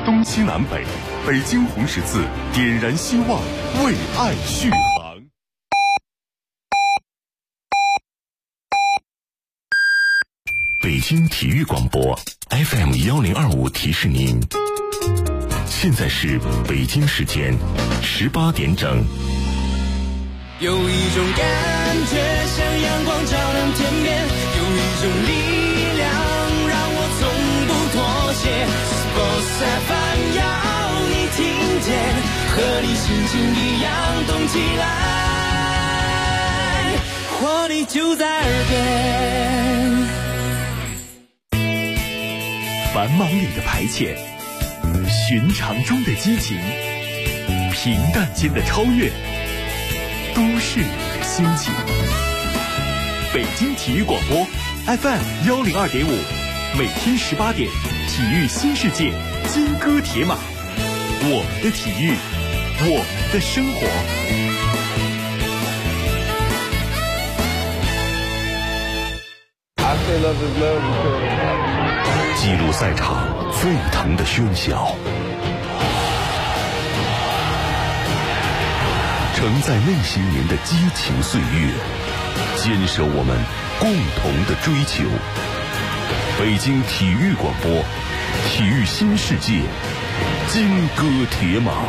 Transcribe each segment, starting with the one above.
东西南北，北京红十字点燃希望，为爱续航。北京体育广播 FM1025提示您，现在是北京时间18点整。 有一种感觉像阳光照亮天边，有一种力量让我从不妥协。Sports FM 要你听见，和你心情一样动起来，活力就在耳边。 繁忙里的排遣，寻常中的激情，平淡间的超越，都市里的心情。北京体育广播 FM102.5，每天18点，体育新世界，金戈铁马，我们的体育，我们的生活。 记录赛场沸腾的喧嚣，承载那些年的激情岁月，坚守我们共同的追求。北京体育广播，体育新世界，金戈铁马。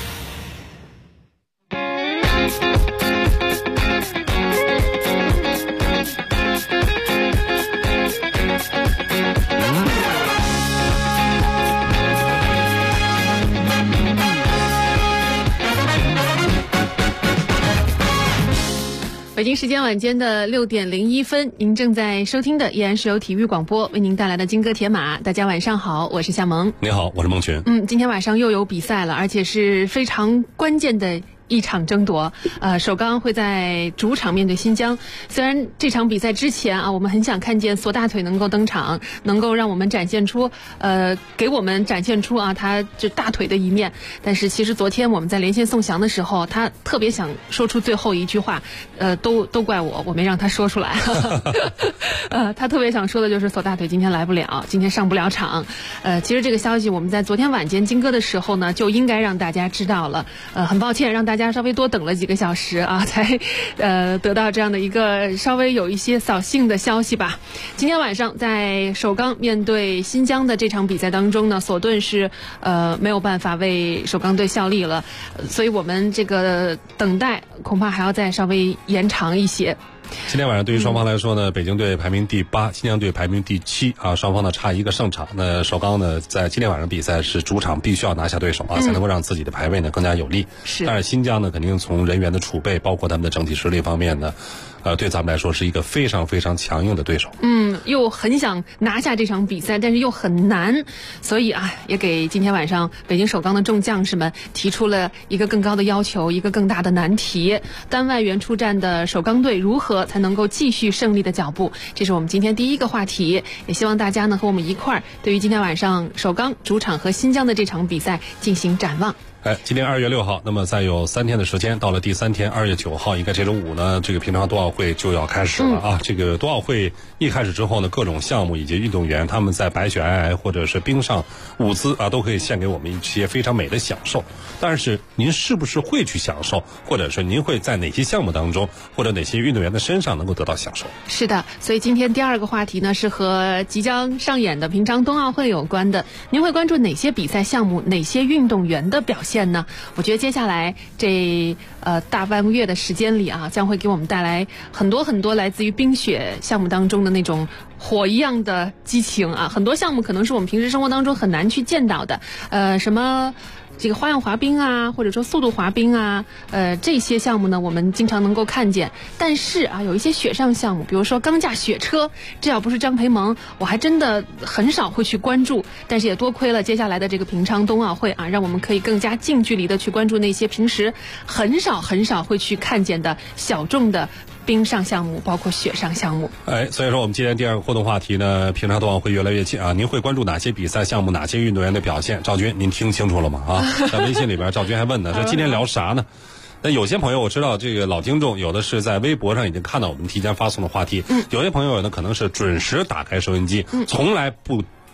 北京时间晚间的6点01分，您正在收听的依然是由体育广播为您带来的金戈铁马。大家晚上好，我是夏萌。 你好，我是孟群。 今天晚上又有比赛了，而且是非常关键的一场争夺。首钢会在主场面对新疆。虽然这场比赛之前啊，我们很想看见索大腿能够登场，能够让我们展现出给我们展现出啊他这大腿的一面。但是其实昨天我们在连线送降的时候，他特别想说出最后一句话，都怪我没让他说出来。他特别想说的就是索大腿今天来不了，今天上不了场。其实这个消息我们在昨天晚间金戈的时候呢，就应该让大家知道了。很抱歉让大家稍微多等了几个小时啊，才得到这样的一个稍微有一些扫兴的消息吧。今天晚上在首钢面对新疆的这场比赛当中呢，索顿是没有办法为首钢队效力了，所以我们这个等待恐怕还要再稍微延长一些。 今天晚上对于双方来说呢，北京队排名第8，新疆队排名第7啊，双方呢差一个胜场。那首钢呢在今天晚上比赛是主场必须要拿下对手啊，才能够让自己的排位呢更加有利。 是。 但是新疆呢肯定从人员的储备，包括他们的整体实力方面呢，对咱们来说是一个非常非常强硬的对手。 又很想拿下这场比赛，但是又很难，所以啊，也给今天晚上北京首钢的众将士们提出了一个更高的要求，一个更大的难题。单外援出战的首钢队如何才能够继续胜利的脚步？这是我们今天第一个话题，也希望大家呢和我们一块儿，对于今天晚上首钢主场和新疆的这场比赛进行展望。 今天2月6号，那么再有3天的时间，到了第3天2月9号，应该这周5呢，这个平昌冬奥会就要开始了啊。这个冬奥会一开始之后呢，各种项目以及运动员他们在白雪皑皑或者是冰上舞姿啊，都可以献给我们一些非常美的享受。但是您是不是会去享受，或者是您会在哪些项目当中，或者哪些运动员的身上能够得到享受？ 是的，所以今天第2个话题呢是和即将上演的平昌冬奥会有关的。您会关注哪些比赛项目，哪些运动员的表现呢？我觉得接下来这大半个月的时间里啊，将会给我们带来很多很多来自于冰雪项目当中的那种火一样的激情啊。很多项目可能是我们平时生活当中很难去见到的，什么这个花样滑冰啊，或者说速度滑冰啊，这些项目呢我们经常能够看见。但是啊，有一些雪上项目，比如说钢架雪车，这要不是张培萌，我还真的很少会去关注。但是也多亏了接下来的这个平昌冬奥会啊，让我们可以更加近距离的去关注那些平时很少会去看见的小众的冰上项目，包括雪上项目。 所以说我们今天第2个互动话题呢，平常冬奥会越来越近啊，您会关注哪些比赛项目，哪些运动员的表现？赵军，您听清楚了吗？啊，在微信里边，赵军还问呢，说今天聊啥呢？那有些朋友我知道，这个老听众有的是在微博上已经看到我们提前发送的话题，有些朋友呢可能是准时打开收音机，从来不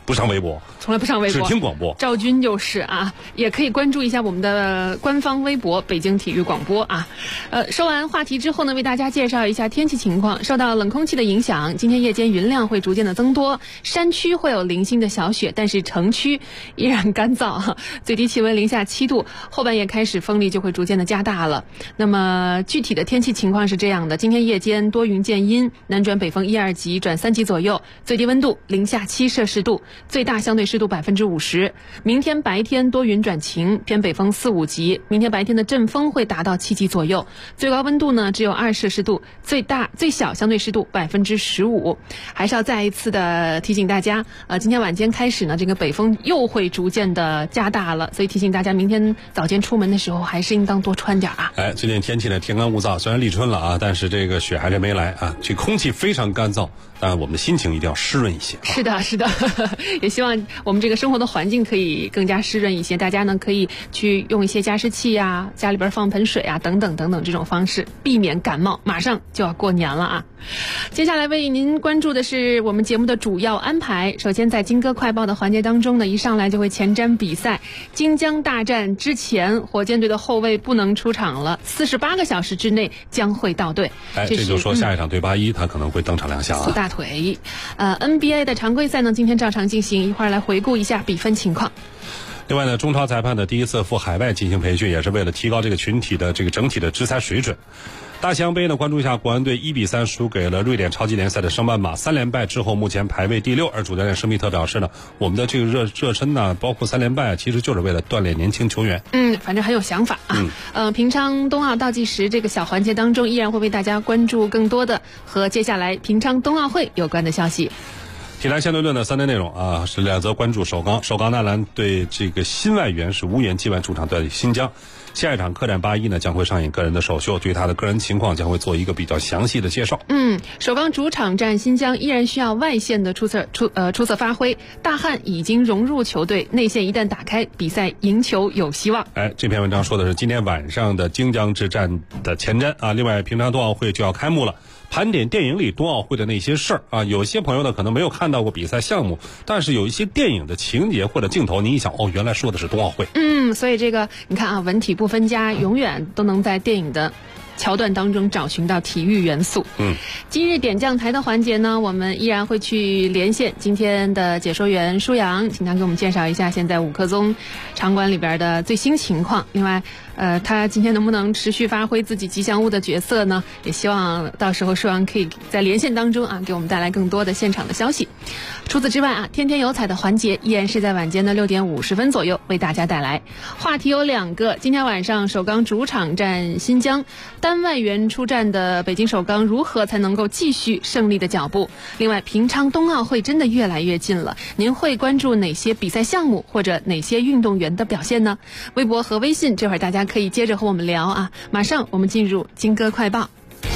不上微博， 从来不上微博， 只听广播。 赵军就是啊，也可以关注一下我们的官方微博北京体育广播啊。说完话题之后呢，为大家介绍一下天气情况。受到冷空气的影响，今天夜间云量会逐渐的增多，山区会有零星的小雪，但是城区依然干燥，最低气温零下7度，后半夜开始风力就会逐渐的加大了。那么具体的天气情况是这样的：今天夜间多云见阴，南转北风1、2级转3级左右，最低温度零下7摄氏度，最大相对湿度50%。明天白天多云转晴，偏北风4、5级，明天白天的阵风会达到7级左右，最高温度呢只有2摄氏度，最小相对湿度15%。还是要再一次的提醒大家，今天晚间开始呢，这个北风又会逐渐的加大了，所以提醒大家明天早间出门的时候还是应当多穿点啊。 最近天气呢天干物燥，虽然立春了啊，但是这个雪还是没来啊，这空气非常干燥，但我们的心情一定要湿润一些。 是的，是的，也希望我们这个生活的环境可以更加湿润一些，大家呢可以去用一些加湿器啊，家里边放盆水啊，等等等等这种方式，避免感冒。马上就要过年了啊！接下来为您关注的是我们节目的主要安排。首先在金歌快报的环节当中呢，一上来就会前瞻比赛。京江大战之前，火箭队的后卫不能出场了，48个小时之内将会到队。 这就说下一场对81，他可能会登场亮相啊。 苏大腿。NBA 的常规赛呢，今天照常进行，一会儿来回顾一下比分情况。 另外呢，中超裁判的第一次赴海外进行培训，也是为了提高这个群体的这个整体的执裁水准。大西洋杯呢，关注一下国安队1-3输给了瑞典超级联赛的升班马，3连败之后目前排位第6。而主教练施密特表示呢，我们的这个热身呢，包括3连败，其实就是为了锻炼年轻球员。 反正很有想法啊。平昌冬奥倒计时这个小环节当中，依然会为大家关注更多的和接下来平昌冬奥会有关的消息。 体坛相对论的3则内容啊，是2则关注首钢纳兰对这个新外援是无缘继完主场对新疆。下一场客战81呢，将会上演个人的首秀，对他的个人情况将会做一个比较详细的介绍。 首钢主场战新疆依然需要外线的出色发挥，大汉已经融入球队，内线一旦打开，比赛赢球有希望。 这篇文章说的是今天晚上的京江之战的前瞻啊。另外，平昌冬奥会就要开幕了。盘点电影里冬奥会的那些事儿啊，有些朋友呢可能没有看到过比赛项目，但是有一些电影的情节或者镜头，您一想原来说的是冬奥会。 所以这个你看啊，文体不分家，永远都能在电影的桥段当中找寻到体育元素。今日点将台的环节呢，我们依然会去连线今天的解说员舒阳，请他给我们介绍一下现在五棵宗场馆里边的最新情况。另外他今天能不能持续发挥自己吉祥物的角色呢？也希望到时候舒阳可以在连线当中啊，给我们带来更多的现场的消息。除此之外啊，天天有彩的环节依然是在晚间的6点50分左右为大家带来。话题有2个，今天晚上首钢主场战新疆，单外援出战的北京首钢如何才能够继续胜利的脚步？另外，平昌冬奥会真的越来越近了，您会关注哪些比赛项目或者哪些运动员的表现呢？微博和微信这会儿大家可以接着和我们聊啊。马上我们进入金歌快报。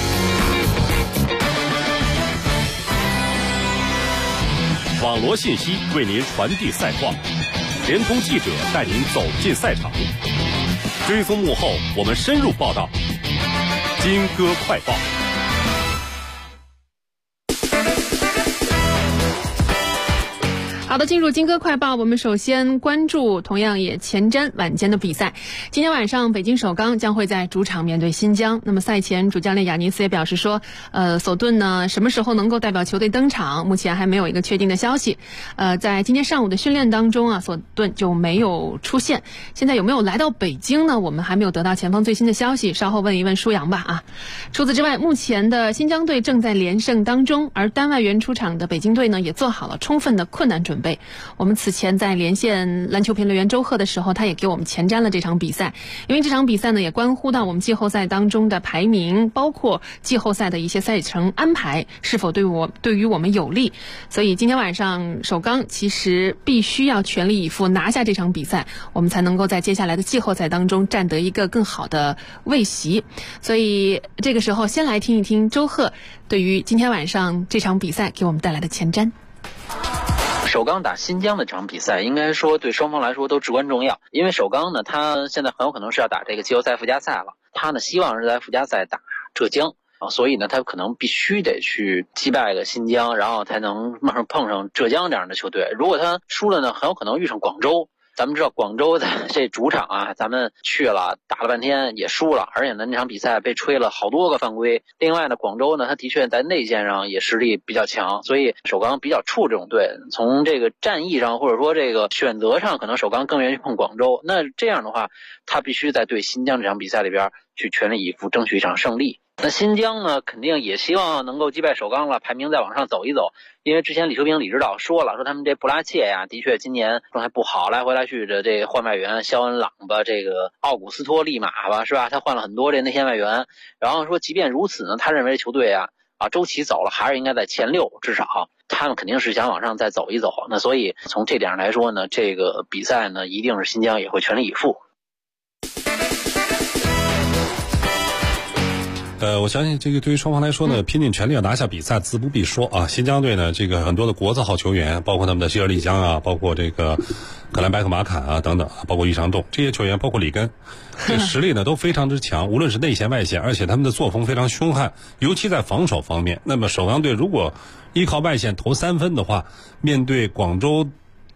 网罗信息为您传递赛况，联通记者带您走进赛场，追踪幕后，我们深入报道。金歌快报。 好的，进入金歌快报，我们首先关注同样也前瞻晚间的比赛。今天晚上北京首钢将会在主场面对新疆。那么赛前主教练雅尼斯也表示说，索顿呢什么时候能够代表球队登场，目前还没有一个确定的消息。在今天上午的训练当中啊，索顿就没有出现。现在有没有来到北京呢？我们还没有得到前方最新的消息，稍后问一问舒阳吧啊。除此之外，目前的新疆队正在连胜当中，而单外援出场的北京队呢也做好了充分的困难准备。我们此前在连线篮球评论员周贺的时候，他也给我们前瞻了这场比赛，因为这场比赛呢也关乎到我们季后赛当中的排名，包括季后赛的一些赛程安排是否对于我们有利。所以今天晚上首钢其实必须要全力以赴拿下这场比赛，我们才能够在接下来的季后赛当中占得一个更好的位席。所以这个时候先来听一听周贺对于今天晚上这场比赛给我们带来的前瞻。 首钢打新疆的这场比赛应该说对双方来说都至关重要，因为首钢呢他现在很有可能是要打这个季后赛附加赛了，他呢希望是在附加赛打浙江， 所以呢，他可能必须得去击败个新疆，然后才能马上碰上浙江这样的球队。如果他输了呢，很有可能遇上广州。咱们知道广州的这主场啊，咱们去了打了半天也输了，而且呢那场比赛被吹了好多个犯规。另外呢，广州呢他的确在内线上也实力比较强，所以首钢比较怵这种队。从这个战役上或者说这个选择上，可能首钢更愿意碰广州。那这样的话，他必须在对新疆这场比赛里边去全力以赴争取一场胜利。那新疆呢，肯定也希望能够击败首钢了，排名再往上走一走。因为之前李秋平李指导说了，说他们这布拉切呀，的确今年状态不好，来回来去的这个换外援，肖恩朗吧，这个奥古斯托利马吧，是吧？他换了很多这内线外援。然后说，即便如此呢，他认为球队啊周琦走了，还是应该在前6，至少他们肯定是想往上再走一走。那所以从这点上来说呢，这个比赛呢，一定是新疆也会全力以赴。 我相信这个对于双方来说呢，拼尽全力要拿下比赛，自不必说啊。新疆队呢，这个很多的国字号球员，包括他们的希尔利江啊，包括这个克兰白克马坎啊等等，包括易长栋这些球员，包括里根，这实力呢都非常之强，无论是内线外线，而且他们的作风非常凶悍，尤其在防守方面。那么首钢队如果依靠外线投3分的话，面对广东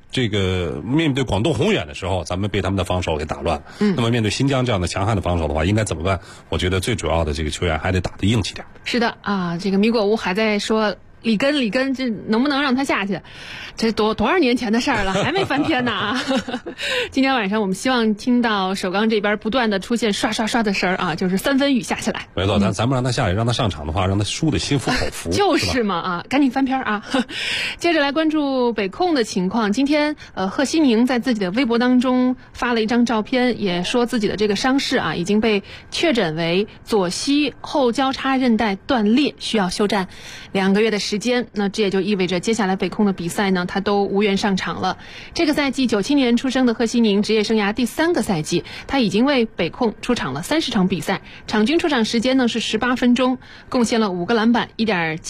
宏远的时候，咱们被他们的防守给打乱。那么面对新疆这样的强悍的防守的话，应该怎么办？我觉得最主要的这个球员还得打得硬气点。 是的啊，这个米果乌还在说里根，这能不能让他下去？这多少年前的事儿了，还没翻篇呢啊！今天晚上我们希望听到首钢这边不断的出现刷刷刷的声儿啊，就是3分雨下起来。 没错，咱们让他下来，让他上场的话，让他输得心服口服。 就是嘛啊，赶紧翻篇啊！接着来关注北控的情况。今天贺西宁在自己的微博当中发了一张照片，也说自己的这个伤势啊已经被确诊为左膝后交叉韧带断裂，需要休战2个月的时间。那这也就意味着接下来北控的比赛呢，他都无缘上场了。这个赛季97年出生的贺西宁，职业生涯第3个赛季，他已经为北控出场了30场比赛，场均出场时间呢是18分钟，贡献了5个篮板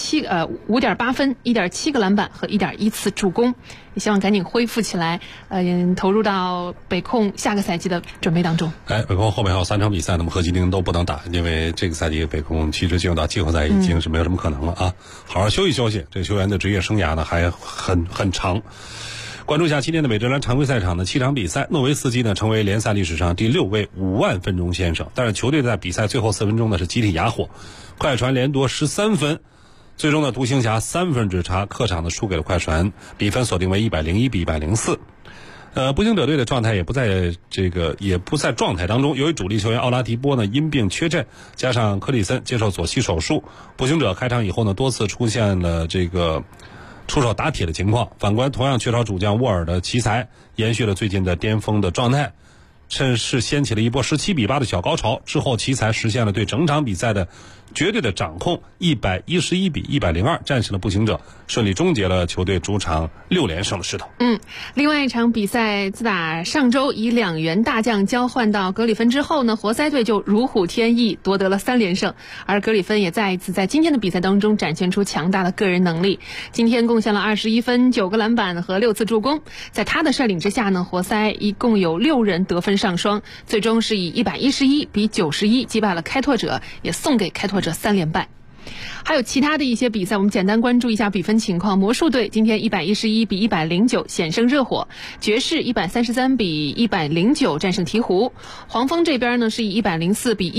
，5.8分，1.7个篮板和1.1次助攻。也希望赶紧恢复起来，投入到北控下个赛季的准备当中。 北控后面还有3场比赛，那么贺西宁都不能打，因为这个赛季北控其实进入到季后赛已经是没有什么可能了啊，好好休息休息。这个球员的职业生涯呢还很长。关注一下今天的美职篮常规赛场的7场比赛，诺维斯基呢成为联赛历史上第6位5万分钟先生，但是球队在比赛最后4分钟呢是集体哑火，快船连夺13分。最终呢，独行侠3分之差客场的输给了快船，比分锁定为101比104。步行者队的状态也不在状态当中，由于主力球员奥拉迪波呢因病缺阵，加上克里森接受左膝手术，步行者开场以后呢多次出现了这个出手打铁的情况。反观同样缺少主将沃尔的奇才，延续了最近的巅峰的状态，趁势掀起了一波17比8的小高潮。之后奇才实现了对整场比赛的绝对的掌控，111比102战胜了步行者，顺利终结了球队主场6连胜的势头。 另外一场比赛，自打上周以2员大将交换到格里芬之后呢，活塞队就如虎添翼，夺得了3连胜。而格里芬也再一次在今天的比赛当中展现出强大的个人能力，今天贡献了21分、9个篮板和6次助攻。在他的率领之下呢，活塞一共有6人得分上双，最终是以111比91击败了开拓者，也送给开拓者3连败。还有其他的一些比赛，我们简单关注一下比分情况。魔术队今天111比109险胜热火，爵士133比109战胜鹈鹕，黄蜂这边呢是以104比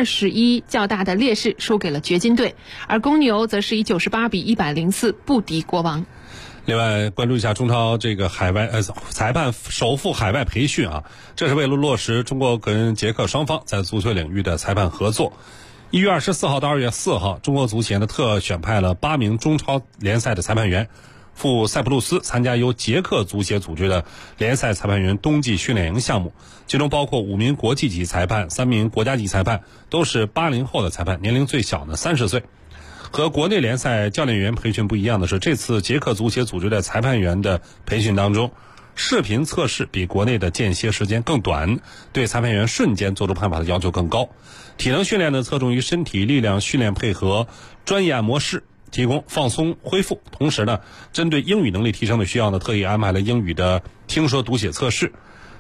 121较大的劣势输给了掘金队，而公牛则是以98比104不敌国王。 另外关注一下中超这个海外裁判首赴海外培训啊，这是为了落实中国跟捷克双方在足球领域的裁判合作。1月24号到2月4号，中国足协呢特选派了8名中超联赛的裁判员赴塞浦路斯参加由捷克足协组织的联赛裁判员冬季训练营项目，其中包括5名国际级裁判、3名国家级裁判，都是80后的裁判，年龄最小呢30岁。和国内联赛教练员培训不一样的是，这次捷克足协组织的裁判员的培训当中，视频测试比国内的间歇时间更短，对裁判员瞬间做出判罚的要求更高。体能训练呢侧重于身体力量训练配合专业按摩室，提供放松恢复。同时呢，针对英语能力提升的需要呢，特意安排了英语的听说读写测试。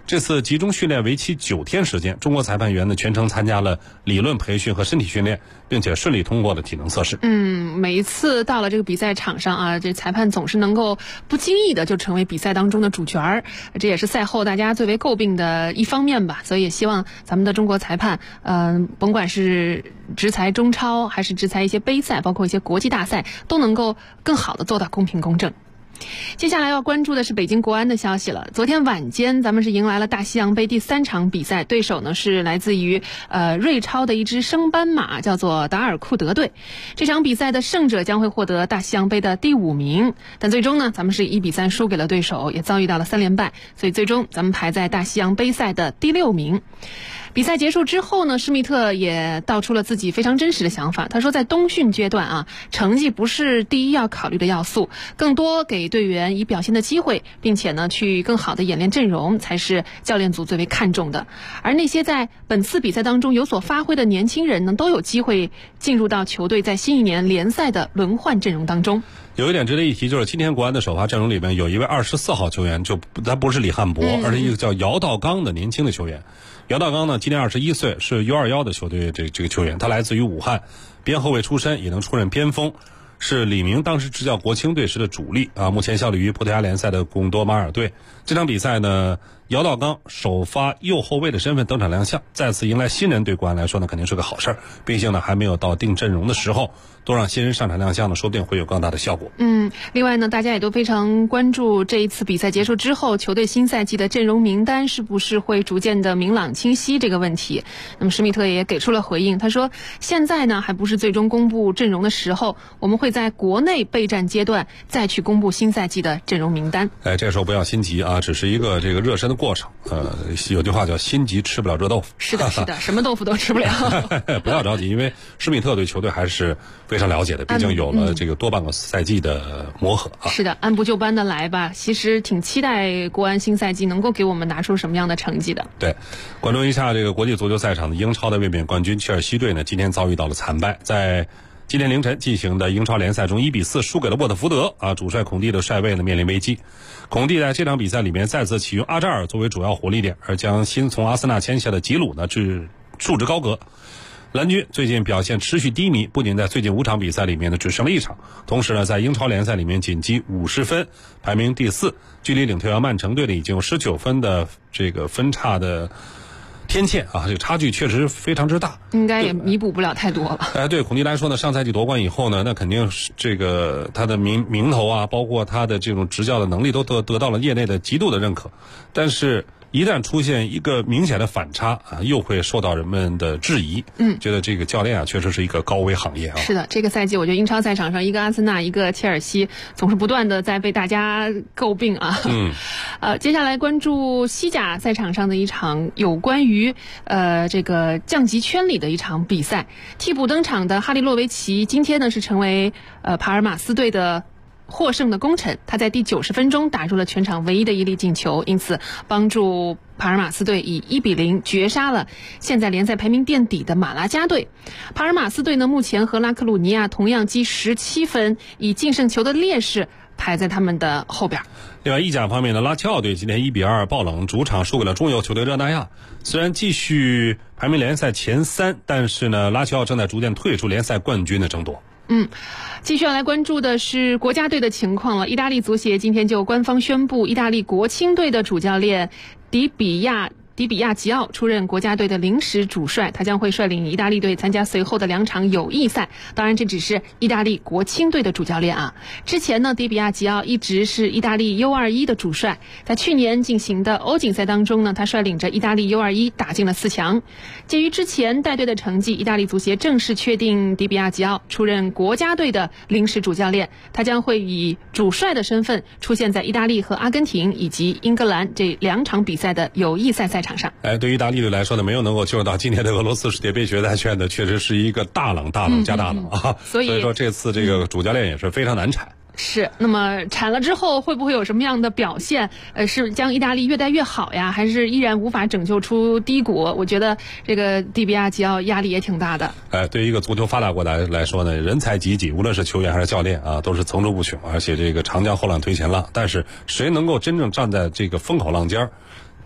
这次集中训练为期9天时间，中国裁判员呢全程参加了理论培训和身体训练，并且顺利通过了体能测试。 每一次到了这个比赛场上啊，这裁判总是能够不经意的就成为比赛当中的主角儿，这也是赛后大家最为诟病的一方面吧。所以也希望咱们的中国裁判，甭管是执裁中超还是执裁一些杯赛，包括一些国际大赛，都能够更好的做到公平公正。接下来要关注的是北京国安的消息了。昨天晚间，咱们是迎来了大西洋杯第3场比赛，对手呢是来自于瑞超的一支升班马，叫做达尔库德队。这场比赛的胜者将会获得大西洋杯的第5名，但最终呢，咱们是1比3输给了对手，也遭遇到了3连败，所以最终咱们排在大西洋杯赛的第6名。比赛结束之后呢，施密特也道出了自己非常真实的想法。他说，在冬训阶段啊，成绩不是第一要考虑的要素，更多给队员以表现的机会，并且呢，去更好的演练阵容才是教练组最为看重的。而那些在本次比赛当中有所发挥的年轻人呢，都有机会进入到球队在新一年联赛的轮换阵容当中。 有一点值得一提，就是今天国安的首发阵容里面有一位24号球员，他不是李汉博，而是一个叫姚道刚的年轻的球员。姚道刚呢，今年21岁，是 U21的球队这个球员，他来自于武汉，边后卫出身，也能出任边锋，是李明当时执教国青队时的主力啊，目前效力于葡萄牙联赛的贡多马尔队。这场比赛呢，姚道刚首发右后卫的身份登场亮相，再次迎来新人，对国安来说呢，肯定是个好事儿。毕竟呢，还没有到定阵容的时候，多让新人上场亮相呢，说不定会有更大的效果。 另外呢，大家也都非常关注这一次比赛结束之后，球队新赛季的阵容名单是不是会逐渐的明朗清晰这个问题。那么施密特也给出了回应，他说，现在呢还不是最终公布阵容的时候，我们会在国内备战阶段再去公布新赛季的阵容名单。 这时候不要心急啊，只是一个这个热身的过程。有句话叫心急吃不了热豆腐。 是的，什么豆腐都吃不了。 不要着急，因为施密特对球队还是非常了解的，毕竟有了这个多半个赛季的磨合啊。 是的，按部就班的来吧。其实挺期待国安新赛季能够给我们拿出什么样的成绩的。 对，关注一下这个国际足球赛场的英超的卫冕冠军切尔西队呢，今天遭遇到了惨败，在今天凌晨进行的英超联赛中1比4输给了沃特福德啊，主帅孔蒂的帅位呢面临危机。孔蒂在这场比赛里面再次启用阿扎尔作为主要火力点，而将新从阿森纳签下的吉鲁呢束之高阁。蓝军最近表现持续低迷，不仅在最近5场比赛里面呢只胜了1场，同时呢在英超联赛里面仅积50分，排名第4，距离领头羊曼城队呢已经有19分的这个分差的天堑啊，这个差距确实非常之大， 应该也弥补不了太多了。 对孔蒂来说呢，上赛季夺冠以后呢，那肯定是这个他的名头啊，包括他的这种执教的能力都得到了业内的极度的认可，但是一旦出现一个明显的反差啊，又会受到人们的质疑。觉得这个教练啊，确实是一个高危行业啊。 是的，这个赛季我觉得英超赛场上，一个阿森纳，一个切尔西，总是不断的在被大家诟病啊。接下来关注西甲赛场上的一场有关于这个降级圈里的一场比赛，替补登场的哈利洛维奇今天呢是成为帕尔马斯队的获胜的功臣，他在第90分钟打入了全场唯一的一粒进球，因此帮助帕尔马斯队以1比0绝杀了现在联赛排名垫底的马拉加队。帕尔马斯队呢，目前和拉克鲁尼亚同样积17分，以净胜球的劣势排在他们的后边。 另外，意甲方面呢，拉齐奥队今天1比2爆冷主场输给了中游球队热那亚。虽然继续排名联赛前3，但是呢，拉齐奥正在逐渐退出联赛冠军的争夺。 继续要来关注的是国家队的情况了。意大利足协今天就官方宣布，意大利国青队的主教练迪比亚吉奥出任国家队的临时主帅，他将会率领意大利队参加随后的2场友谊赛。当然，这只是意大利国青队的主教练啊。之前呢，迪比亚吉奥一直是意大利 U21 的主帅，在去年进行的欧锦赛当中呢，他率领着意大利 U21 打进了4强。鉴于之前带队的成绩，意大利足协正式确定迪比亚吉奥出任国家队的临时主教练，他将会以主帅的身份出现在意大利和阿根廷以及英格兰这2场比赛的友谊赛赛场上。 对于意大利队来说呢，没有能够进入到今年的俄罗斯世界杯决赛圈的，确实是一个大冷加大冷啊。所以说这次这个主教练也是非常难产。 是，那么铲了之后会不会有什么样的表现？是将意大利越带越好呀，还是依然无法拯救出低谷？我觉得这个迪比亚吉奥压力也挺大的。 对于一个足球发达国家来说呢，人才济济，无论是球员还是教练啊，都是层出不穷，而且这个长江后浪推前浪。但是谁能够真正站在这个风口浪尖儿，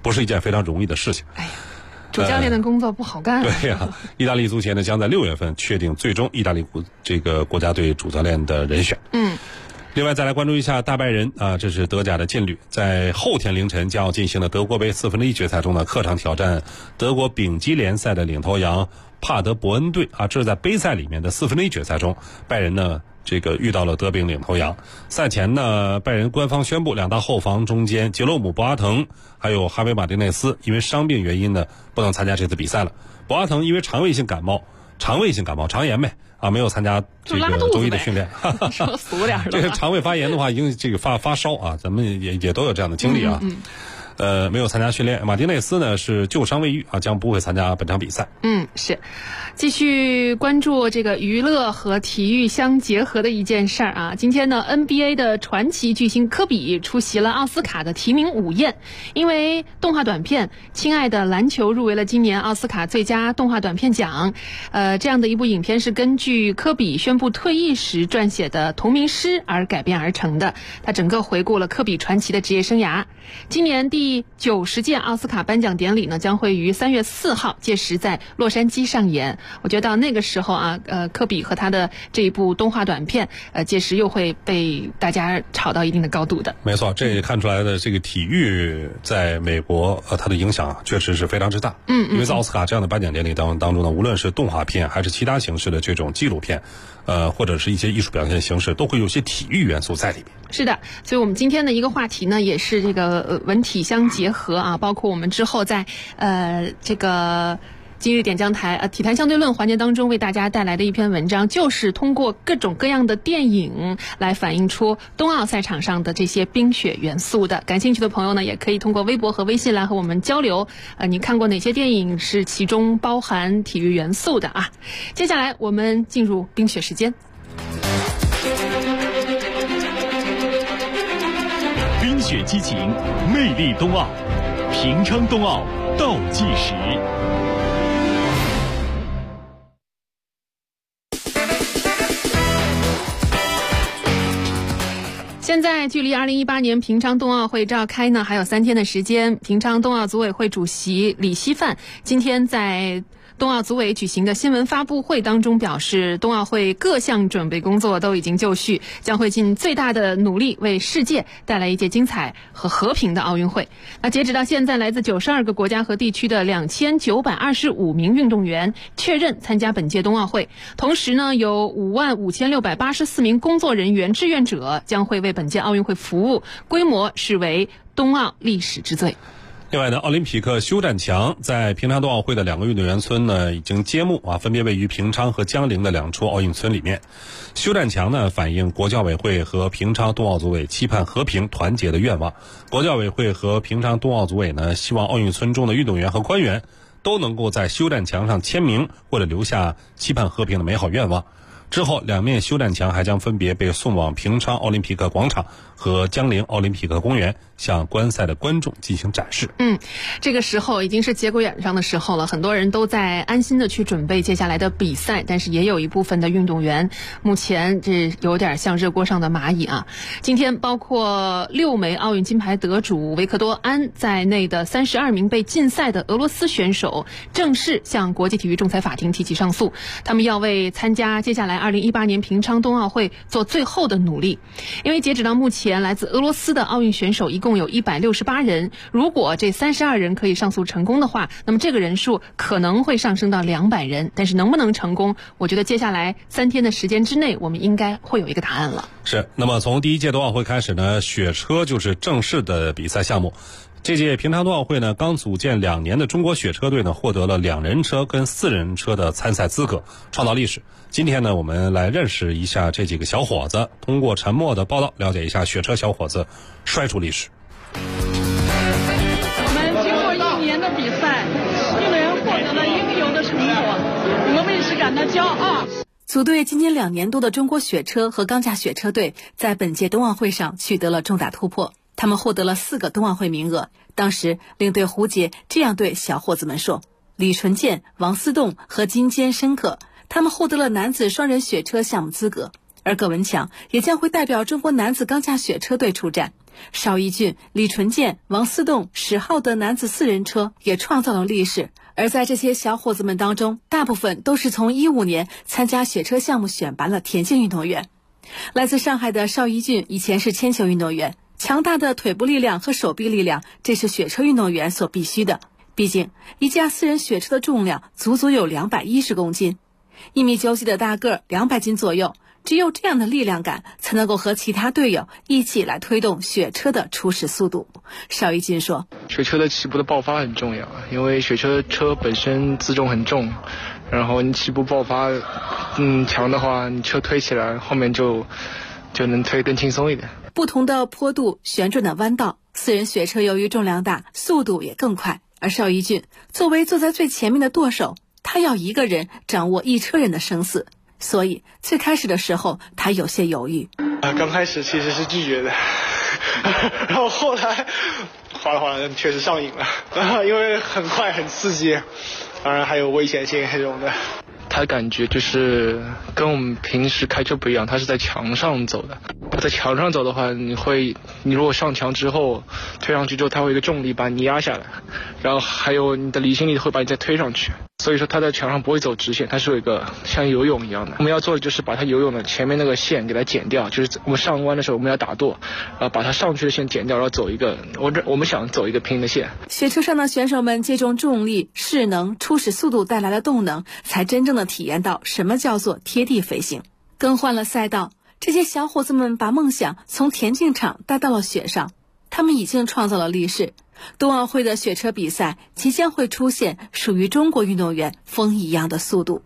不是一件非常容易的事情。 哎呀，主教练的工作不好干。 对呀，意大利足协呢将在6月份确定最终意大利这个国家队主教练的人选。另外再来关注一下大拜仁啊，这是德甲的劲旅，在后天凌晨将要进行的德国杯1/4决赛中呢，客场挑战德国丙级联赛的领头羊帕德伯恩队啊，这是在杯赛里面的1/4决赛中，拜仁呢这个遇到了德丙领头羊。赛前呢，拜仁官方宣布两大后防中间杰洛姆·博阿滕还有哈维·马丁内斯因为伤病原因呢不能参加这次比赛了。博阿滕因为肠胃性感冒肠炎呗啊，没有参加这个周一的训练。 说俗点这个肠胃发炎的话，已经这个发烧啊，咱们也都有这样的经历啊。没有参加训练。马丁内斯呢是旧伤未愈啊，将不会参加本场比赛。 是。继续关注这个娱乐和体育相结合的一件事儿啊。今天呢 NBA 的传奇巨星科比出席了奥斯卡的提名午宴，因为动画短片《亲爱的篮球》入围了今年奥斯卡最佳动画短片奖。这样的一部影片是根据科比宣布退役时撰写的同名诗而改编而成的，它整个回顾了科比传奇的职业生涯。今年第90届奥斯卡颁奖典礼呢将会于3月4号届时在洛杉矶上演。我觉得到那个时候啊，科比和他的这一部动画短片，届时又会被大家炒到一定的高度的。 没错，这也看出来的这个体育在美国它的影响确实是非常之大。因为在奥斯卡这样的颁奖典礼当中呢，无论是动画片还是其他形式的这种纪录片，或者是一些艺术表现形式，都会有些体育元素在里面。 是的，所以我们今天的一个话题呢，也是这个文体相结合啊，包括我们之后在这个今日点将台体坛相对论环节当中为大家带来的一篇文章，就是通过各种各样的电影来反映出冬奥赛场上的这些冰雪元素的。感兴趣的朋友呢，也可以通过微博和微信来和我们交流。你看过哪些电影是其中包含体育元素的啊？接下来我们进入冰雪时间。 冰雪激情，魅力冬奥，平昌冬奥倒计时。 现在距离2018年平昌冬奥会召开呢还有3天的时间。平昌冬奥组委会主席李希范今天在冬奥组委举行的新闻发布会当中表示，冬奥会各项准备工作都已经就绪，将会尽最大的努力为世界带来一届精彩和和平的奥运会。那截止到现在，来自92个国家和地区的2925名运动员确认参加本届冬奥会，同时呢，有55684名工作人员志愿者将会为本届奥运会服务，规模视为冬奥历史之最。 另外呢，奥林匹克休战墙在平昌冬奥会的2个运动员村呢已经揭幕啊，分别位于平昌和江陵的2处奥运村里面。休战墙呢反映国教委会和平昌冬奥组委期盼和平团结的愿望。国教委会和平昌冬奥组委呢希望奥运村中的运动员和官员都能够在休战墙上签名或者留下期盼和平的美好愿望。之后2面休战墙还将分别被送往平昌奥林匹克广场和江陵奥林匹克公园，向观赛的观众进行展示。 这个时候已经是节骨眼上的时候了，很多人都在安心的去准备接下来的比赛，但是也有一部分的运动员目前这有点像热锅上的蚂蚁啊。今天包括6枚奥运金牌得主维克多·安在内的32名被禁赛的俄罗斯选手正式向国际体育仲裁法庭提起上诉，他们要为参加接下来2018年平昌冬奥会做最后的努力。因为截止到目前，来自俄罗斯的奥运选手一共有168人，如果这32人可以上诉成功的话，那么这个人数可能会上升到200人，但是能不能成功，我觉得接下来3天的时间之内我们应该会有一个答案了。 是，那么从第1届冬奥会开始呢，雪车就是正式的比赛项目。这届平昌冬奥会呢，刚组建2年的中国雪车队呢，获得了2人车跟4人车的参赛资格，创造历史。今天呢，我们来认识一下这几个小伙子，通过沉默的报道，了解一下雪车小伙子摔出历史。 我们经过1年的比赛，运动员获得了应有的成果，我们为此感到骄傲。 组队今年2年多的中国雪车和钢架雪车队，在本届冬奥会上取得了重大突破。他们获得了4个冬奥会名额。当时领队胡杰这样对小伙子们说：李纯健、王思栋和金坚申克，他们获得了男子双人雪车项目资格，而葛文强也将会代表中国男子钢架雪车队出战。 邵一俊、李纯建、王思栋10号的男子4人车也创造了历史。而在这些小伙子们当中，大部分都是从15年参加雪车项目选拔的田径运动员。来自上海的邵一俊以前是铅球运动员，强大的腿部力量和手臂力量，这是雪车运动员所必须的。毕竟一架4人雪车的重量足足有210公斤，1米9几的大个200斤左右，只有这样的力量感才能够和其他队友一起来推动雪车的初始速度。邵一俊说， 雪车的起步的爆发很重要，因为雪车本身自重很重，然后你起步爆发强的话，你车推起来后面就能推更轻松一点。 不同的坡度、旋转的弯道，4人雪车由于重量大，速度也更快。而邵一俊作为坐在最前面的舵手，他要一个人掌握一车人的生死，所以最开始的时候他有些犹豫。 刚开始其实是拒绝的，然后后来哗啦哗啦确实上瘾了，因为很快很刺激，当然还有危险性这种的。他感觉就是跟我们平时开车不一样，他是在墙上走的。在墙上走的话，你如果上墙之后推上去之后，它会有一个重力把你压下来，然后还有你的离心力会把你再推上去。所以说他在墙上不会走直线，它是有一个像游泳一样的。我们要做的就是把它游泳的前面那个线给它剪掉，就是我们上弯的时候我们要打舵，把它上去的线剪掉，然后走一个我们想走一个平的线。 雪车上的选手们借重重力、势能、初始速度带来的动能，才真正的体验到什么叫做贴地飞行。更换了赛道，这些小伙子们把梦想从田径场带到了雪上，他们已经创造了历史。冬奥会的雪车比赛即将会出现属于中国运动员风一样的速度。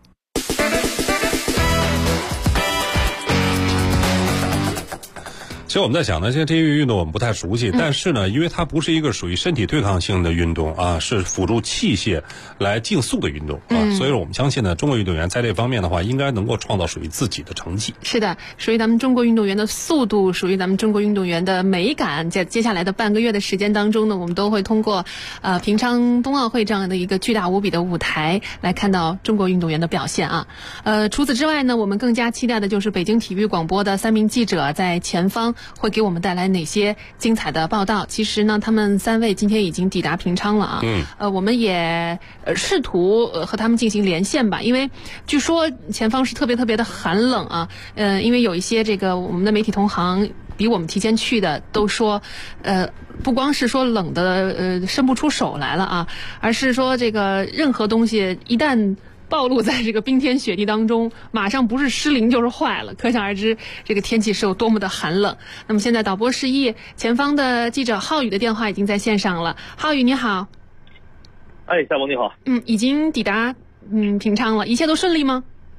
其实我们在想呢，这些运动我们不太熟悉，但是呢，因为它不是一个属于身体对抗性的运动啊，是辅助器械来竞速的运动啊，所以说我们相信呢，中国运动员在这方面的话，应该能够创造属于自己的成绩。 是的，属于咱们中国运动员的速度，属于咱们中国运动员的美感，在接下来的半个月的时间当中呢，我们都会通过平昌冬奥会这样的一个巨大无比的舞台来看到中国运动员的表现啊。除此之外呢，我们更加期待的就是北京体育广播的3名记者在前方会给我们带来哪些精彩的报道。其实呢，他们3位今天已经抵达平昌了啊。我们也试图和他们进行连线吧，因为据说前方是特别的寒冷啊。因为有一些这个我们的媒体同行比我们提前去的都说，不光是说冷的伸不出手来了啊，而是说这个任何东西一旦暴露在这个冰天雪地当中，马上不是失灵就是坏了，可想而知这个天气是有多么的寒冷。那么现在导播示意，前方的记者浩宇的电话已经在线上了。浩宇你好。 夏萌你好。 已经抵达平昌了，一切都顺利吗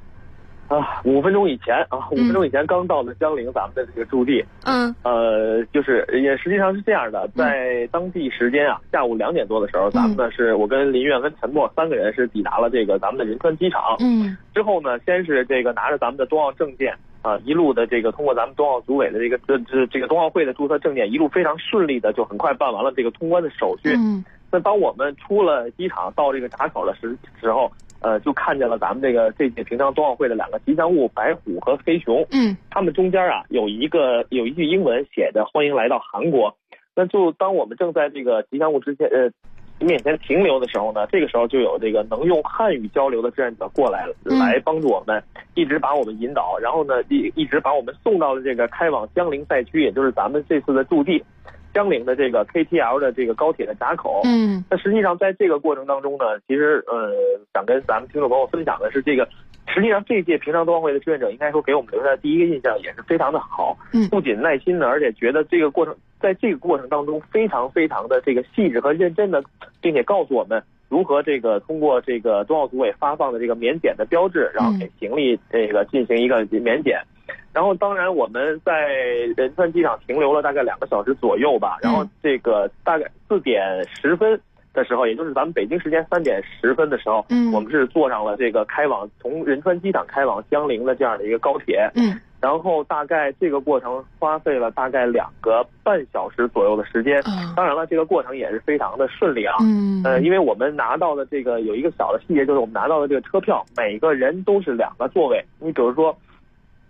？5分钟以前5分钟以前刚到了江陵咱们的这个驻地。就是也实际上是这样的，在当地时间下午2点多的时候，咱们呢是我跟林苑跟陈默3个人是抵达了这个咱们的仁川机场。之后呢，先是这个拿着咱们的冬奥证件一路的这个通过咱们冬奥组委的这个冬奥会的注册证件，一路非常顺利的就很快办完了这个通关的手续。那当我们出了机场到这个闸口的时候，就看见了咱们这届平昌冬奥会的2个吉祥物白虎和飞熊。他们中间有一句英文写着欢迎来到韩国。那就当我们正在这个吉祥物面前停留的时候呢，这个时候就有这个能用汉语交流的志愿者过来了，来帮助我们，一直把我们引导，然后呢一直把我们送到了这个开往江陵赛区，也就是咱们这次的驻地江陵的这个 KTL 的这个高铁的闸口。那实际上在这个过程当中呢，其实想跟咱们听众朋友分享的是，实际上这届平昌冬奥会的志愿者应该说给我们留下的第一个印象也是非常的好。不仅耐心的，而且觉得在这个过程当中非常的这个细致和认真的，并且告诉我们如何这个通过这个冬奥组委发放的这个免检的标志，然后给行李这个进行一个免检。然后当然我们在仁川机场停留了大概2个小时左右吧，然后这个大概4点10分的时候，也就是咱们北京时间3点10分的时候，我们是坐上了这个从仁川机场开往江陵的这样的一个高铁。然后大概这个过程花费了大概2个半小时左右的时间。当然了，这个过程也是非常的顺利啊。因为我们拿到的这个有一个小的细节，就是我们拿到的这个车票，每个人都是2个座位。你比如说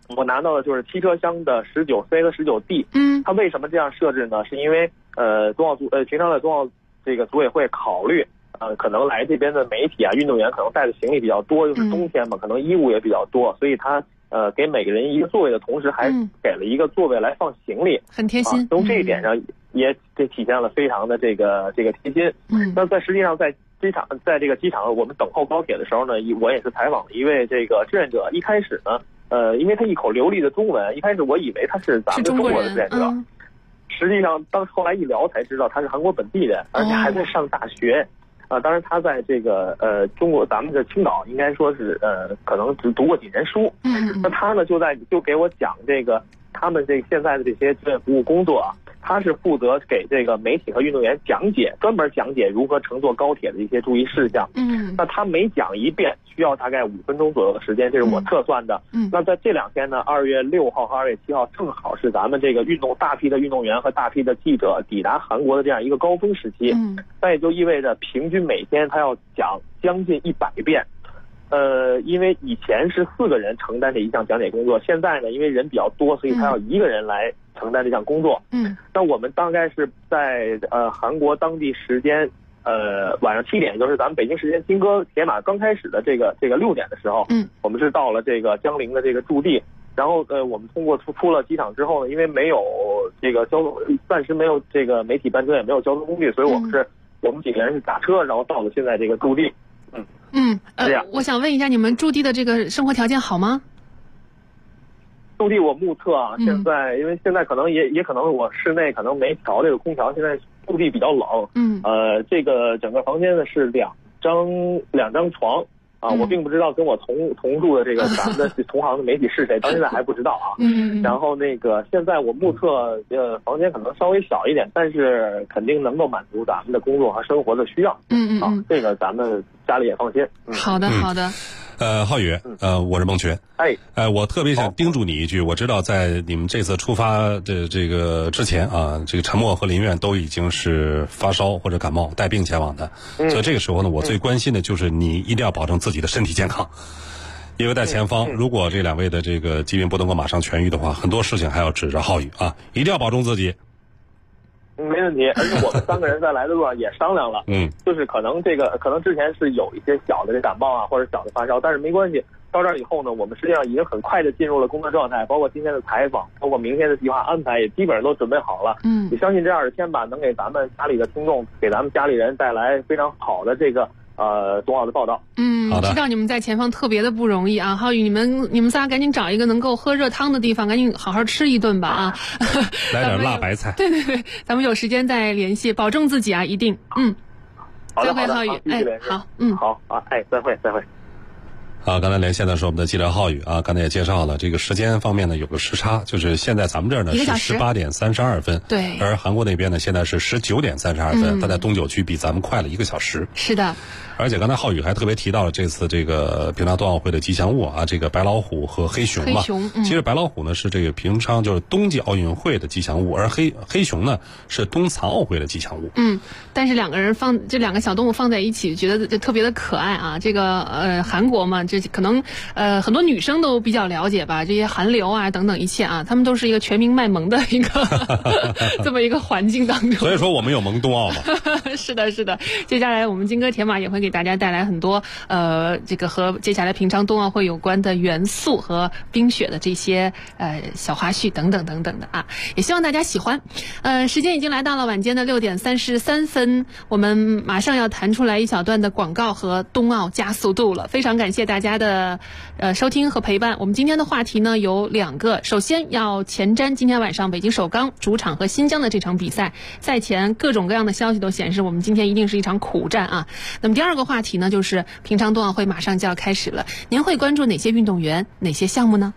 我拿到的就是7车厢的19C 和19D。它为什么这样设置呢？是因为平常的冬奥这个组委会考虑可能来这边的媒体啊、运动员可能带的行李比较多，又是冬天嘛，可能衣物也比较多，所以他给每个人一个座位的同时，还给了一个座位来放行李， 很贴心。 从这一点上也体现了非常的这个贴心。那实际上在这个机场我们等候高铁的时候呢，我也是采访了一位这个志愿者。一开始呢，因为他一口流利的中文，一开始我以为他是咱们中国的志愿者，实际上后来一聊才知道他是韩国本地人，而且还在上大学。当然他在这个中国咱们的青岛应该说是可能只读过几年书。那他呢就给我讲这个他们这个现在的这些志愿服务工作啊，他是负责给这个媒体和运动员专门讲解如何乘坐高铁的一些注意事项。那他每讲一遍需要大概5分钟左右的时间，这是我测算的。那在这2天呢，2月6号和2月7号正好是咱们这个大批的运动员和大批的记者抵达韩国的这样一个高峰时期。那也就意味着平均每天他要讲将近100遍。因为以前是4个人承担这一项讲解工作，现在呢因为人比较多，所以他要1个人来承担这项工作。那我们大概是在韩国当地时间晚上7点，也就是咱们北京时间金戈铁马刚开始的这个6点的时候，我们是到了这个江陵的这个驻地。然后我们通过出了机场之后呢，因为没有这个暂时没有这个媒体班车，也没有交通工具，所以我们几个人是打车，然后到了现在这个驻地。 我想问一下，你们驻地的这个生活条件好吗？ 驻地我目测啊，现在因为现在可能也可能我室内可能没调这个空调，现在驻地比较冷。这个整个房间呢是两张床啊，我并不知道跟我同住的这个咱们的同行的媒体是谁，到现在还不知道啊。然后那个现在我目测房间可能稍微小一点，但是肯定能够满足咱们的工作和生活的需要。这个咱们家里也放心。 好的。 浩宇，我是孟群。我特别想叮嘱你一句，我知道在你们这次出发的这个之前啊，这个陈默和林苑都已经是发烧或者感冒带病前往的，所以这个时候呢，我最关心的就是你一定要保证自己的身体健康，因为在前方，如果这2位的这个疾病不能够马上痊愈的话，很多事情还要指着浩宇啊，一定要保重自己。 没问题，而且我们3个人在来的路上也商量了，就是可能之前是有一些小的这感冒啊或者小的发烧，但是没关系，到这儿以后呢，我们实际上已经很快的进入了工作状态，包括今天的采访，包括明天的计划安排也基本上都准备好了。也相信这20天吧，能给咱们家里的听众，给咱们家里人带来非常好的这个冬奥的报道。 知道你们在前方特别的不容易啊，浩宇，你们仨赶紧找一个能够喝热汤的地方，赶紧好好吃一顿吧啊！ 来点辣白菜。 对，咱们有时间再联系，保重自己啊，一定。再会，浩宇。 好，再会。 刚才连线的是我们的记者浩宇啊，刚才也介绍了这个时间方面呢有个时差，就是现在咱们这儿呢是18点32分， 对， 而韩国那边呢现在是19点32分，它在东9区比咱们快了1个小时。 是的。 而且刚才浩宇还特别提到了这次这个平昌冬奥会的吉祥物啊，这个白老虎和黑熊嘛。其实白老虎呢是这个平昌就是冬季奥运会的吉祥物，而黑熊呢是冬残奥会的吉祥物。 但是这2个小动物放在一起，觉得就特别的可爱啊。这个韩国嘛，这可能很多女生都比较了解吧，这些韩流啊等等一切啊，他们都是一个全民卖萌的一个这么一个环境当中。 所以说我们有萌冬奥嘛。 是的。接下来我们金戈铁马也会给大家带来很多这个和接下来平昌冬奥会有关的元素和冰雪的这些小花絮等等的啊，也希望大家喜欢。时间已经来到了晚间的6点33分，我们马上要弹出来一小段的广告和冬奥加速度了。非常感谢大家的收听和陪伴。我们今天的话题呢有2个，首先要前瞻今天晚上北京首钢主场和新疆的这场比赛，赛前各种各样的消息都显示我们今天一定是一场苦战啊。那么第2个话题呢，就是平昌冬奥会马上就要开始了，您会关注哪些运动员、哪些项目呢？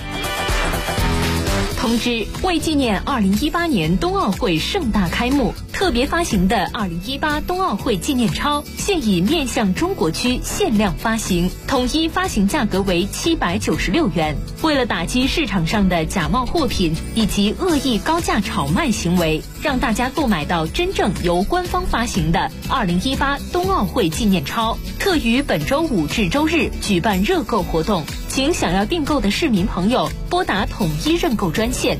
通知：为纪念2018年冬奥会盛大开幕，特别发行的2018冬奥会纪念钞现已面向中国区限量发行，统一发行价格为796元。为了打击市场上的假冒货品以及恶意高价炒卖行为，让大家购买到真正由官方发行的2018冬奥会纪念钞，特于本周5至周日举办热购活动， 请想要订购的市民朋友拨打统一认购专线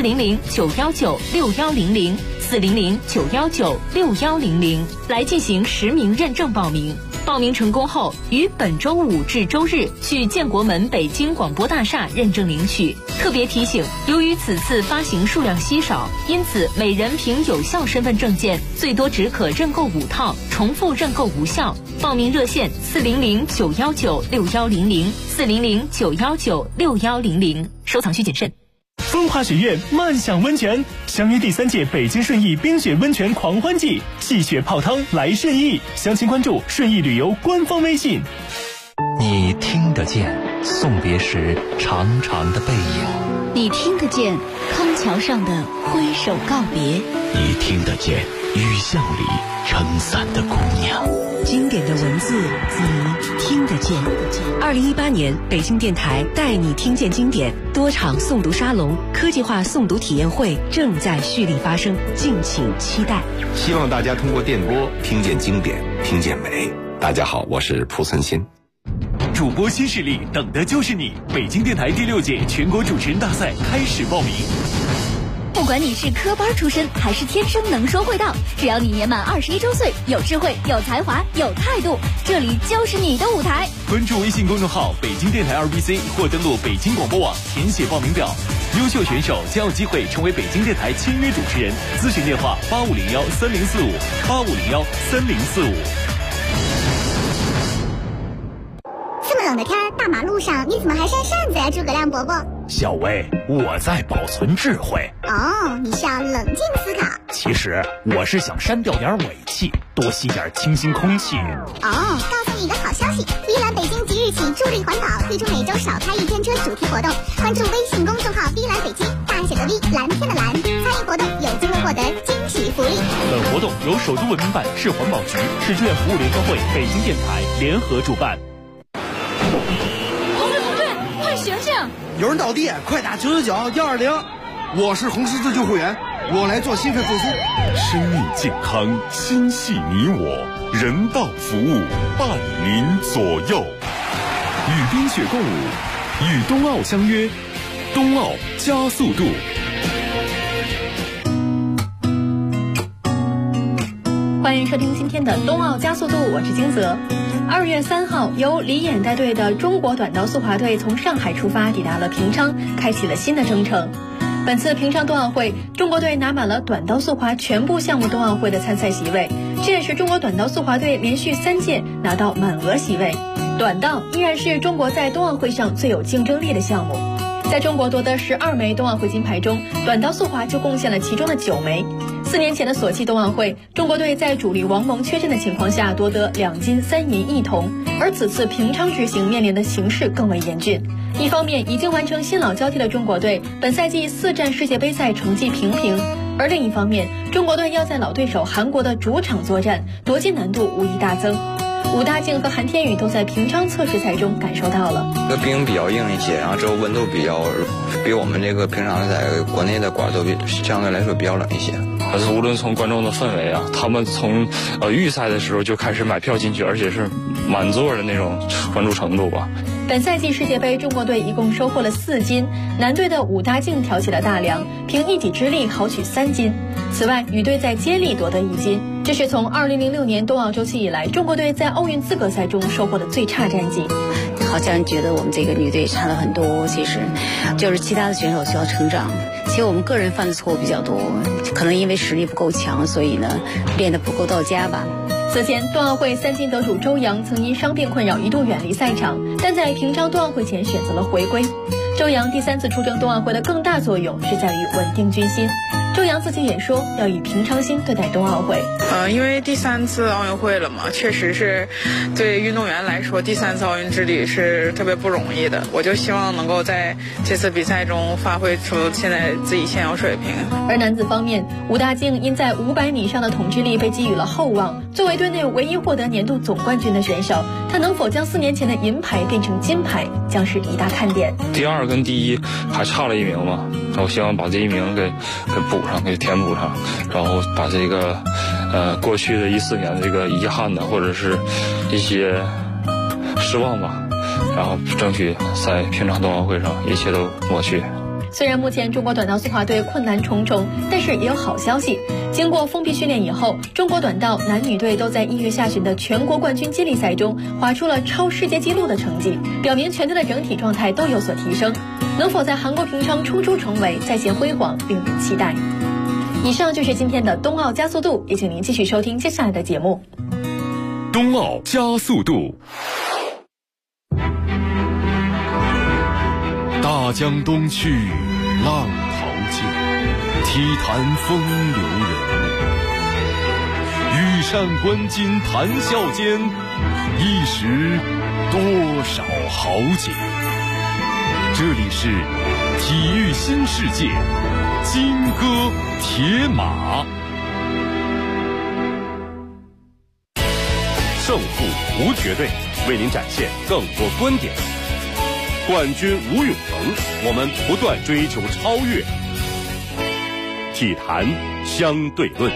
400-919-6100，400-919-6100来进行实名认证报名。报名成功后，于本周五至周日去建国门北京广播大厦认证领取。特别提醒，由于此次发行数量稀少，因此每人凭有效身份证件最多只可认购5套，重复认购无效。报名热线400-919-6100，400-919-6100。收藏需谨慎。 风华学院漫享温泉，相约第3届北京顺义冰雪温泉狂欢季，戏雪泡汤来顺义。详情关注顺义旅游官方微信。 你听得见送别时长长的背影， 你听得见康桥上的挥手告别， 你听得见雨巷里撑伞的姑娘。 经典的文字你听得见。2018年北京电台带你听见经典多场诵读沙龙、科技化诵读体验会正在蓄力发生，敬请期待。 希望大家通过电波听见经典，听见美。大家好，我是蒲存昕。 主播新势力等的就是你！北京电台第6届全国主持人大赛开始报名。 不管你是科班出身还是天生能说会道，只要你年满21周岁，有智慧、有才华、有态度，这里就是你的舞台。 关注微信公众号北京电台2BC 或登录北京广播网填写报名表，优秀选手将有机会成为北京电台签约主持人。咨询电话8501-3045，8501-3045。 这么冷的天，大马路上你怎么还扇扇子呀，诸葛亮伯伯？ 小薇，我在保存智慧。 哦，你是要冷静思考。 其实我是想删掉点尾气，多吸点清新空气。 哦，告诉你一个好消息，碧蓝北京即日起助力环保，推出每周少开一天车主题活动。关注微信公众号碧蓝北京，大写的 V， 蓝天的蓝，参与活动有机会获得惊喜福利。 本活动由首都文明办、市环保局、市志愿服务联合会、北京电台联合主办。 醒醒！ 有人倒地，快打999-120。我是红十字救护员，我来做心肺复苏。 生命健康，心系你我，人道服务伴您左右。与冰雪共舞，与冬奥相约，冬奥加速度。 欢迎收听今天的冬奥加速度，我是金泽。2月3号，由李演带队的中国短道速滑队从上海出发，抵达了平昌，开启了新的征程。本次平昌冬奥会，中国队拿满了短道速滑全部项目冬奥会的参赛席位，这也是中国短道速滑队连续3届拿到满额席位。短道依然是中国在冬奥会上最有竞争力的项目。在中国夺得12枚冬奥会金牌中，短道速滑就贡献了其中的9枚。4年前的索契冬奥会，中国队在主力王蒙缺阵的情况下夺得2金3银1铜，而此次平昌之行面临的形势更为严峻。一方面，已经完成新老交替的中国队本赛季4站世界杯赛成绩平平，而另一方面，中国队要在老对手韩国的主场作战，夺金难度无疑大增。武大靖和韩天宇都在平昌测试赛中感受到了。 这冰比较硬一些，然后之后温度比我们这个平常在国内的馆都相对来说比较冷一些。 但是无论从观众的氛围啊，他们从预赛的时候就开始买票进去，而且是满座的那种关注程度吧。 本赛季世界杯，中国队一共收获了4金，男队的武大靖挑起了大梁，凭一己之力豪取3金。此外，女队在接力夺得1金，这是从2006年冬奥周期以来，中国队在奥运资格赛中收获的最差战绩。 好像觉得我们这个女队差了很多，其实就是其他的选手需要成长。其实我们个人犯的错误比较多，可能因为实力不够强，所以呢练得不够到家吧。 此前，冬奥会3金得主周洋曾因伤病困扰一度远离赛场，但在平昌冬奥会前选择了回归。周洋第3次出征冬奥会的更大作用是在于稳定军心。周洋自己也说要以平常心对待冬奥会。 因为第3次奥运会了嘛，确实是对运动员来说，第3次奥运之旅是特别不容易的。我就希望能够在这次比赛中发挥出现在自己现有水平。 而男子方面，武大靖因在500米上的统治力被寄予了厚望。作为队内唯一获得年度总冠军的选手，他能否将4年前的银牌变成金牌，将是一大看点。 第2跟第1还差了1名嘛，我希望把这1名给补上，给填补上，然后把这个过去的14年的这个遗憾的或者是一些失望吧， 然后争取在平昌冬奥会上一切都抹去。 虽然目前中国短道速滑队困难重重，但是也有好消息。经过封闭训练以后，中国短道男女队都在1月下旬的全国冠军接力赛中划出了超世界纪录的成绩，表明全队的整体状态都有所提升。能否在韩国平昌冲出重围，再现辉煌，令人期待。以上就是今天的冬奥加速度，也请您继续收听接下来的节目。 冬奥加速度。大江东去，浪淘尽，体坛风流人物。羽扇纶巾谈笑间，一时多少豪杰。这里是体育新世界，金戈铁马。胜负无绝对，为您展现更多观点。冠军无永恒，我们不断追求超越。体坛相对论。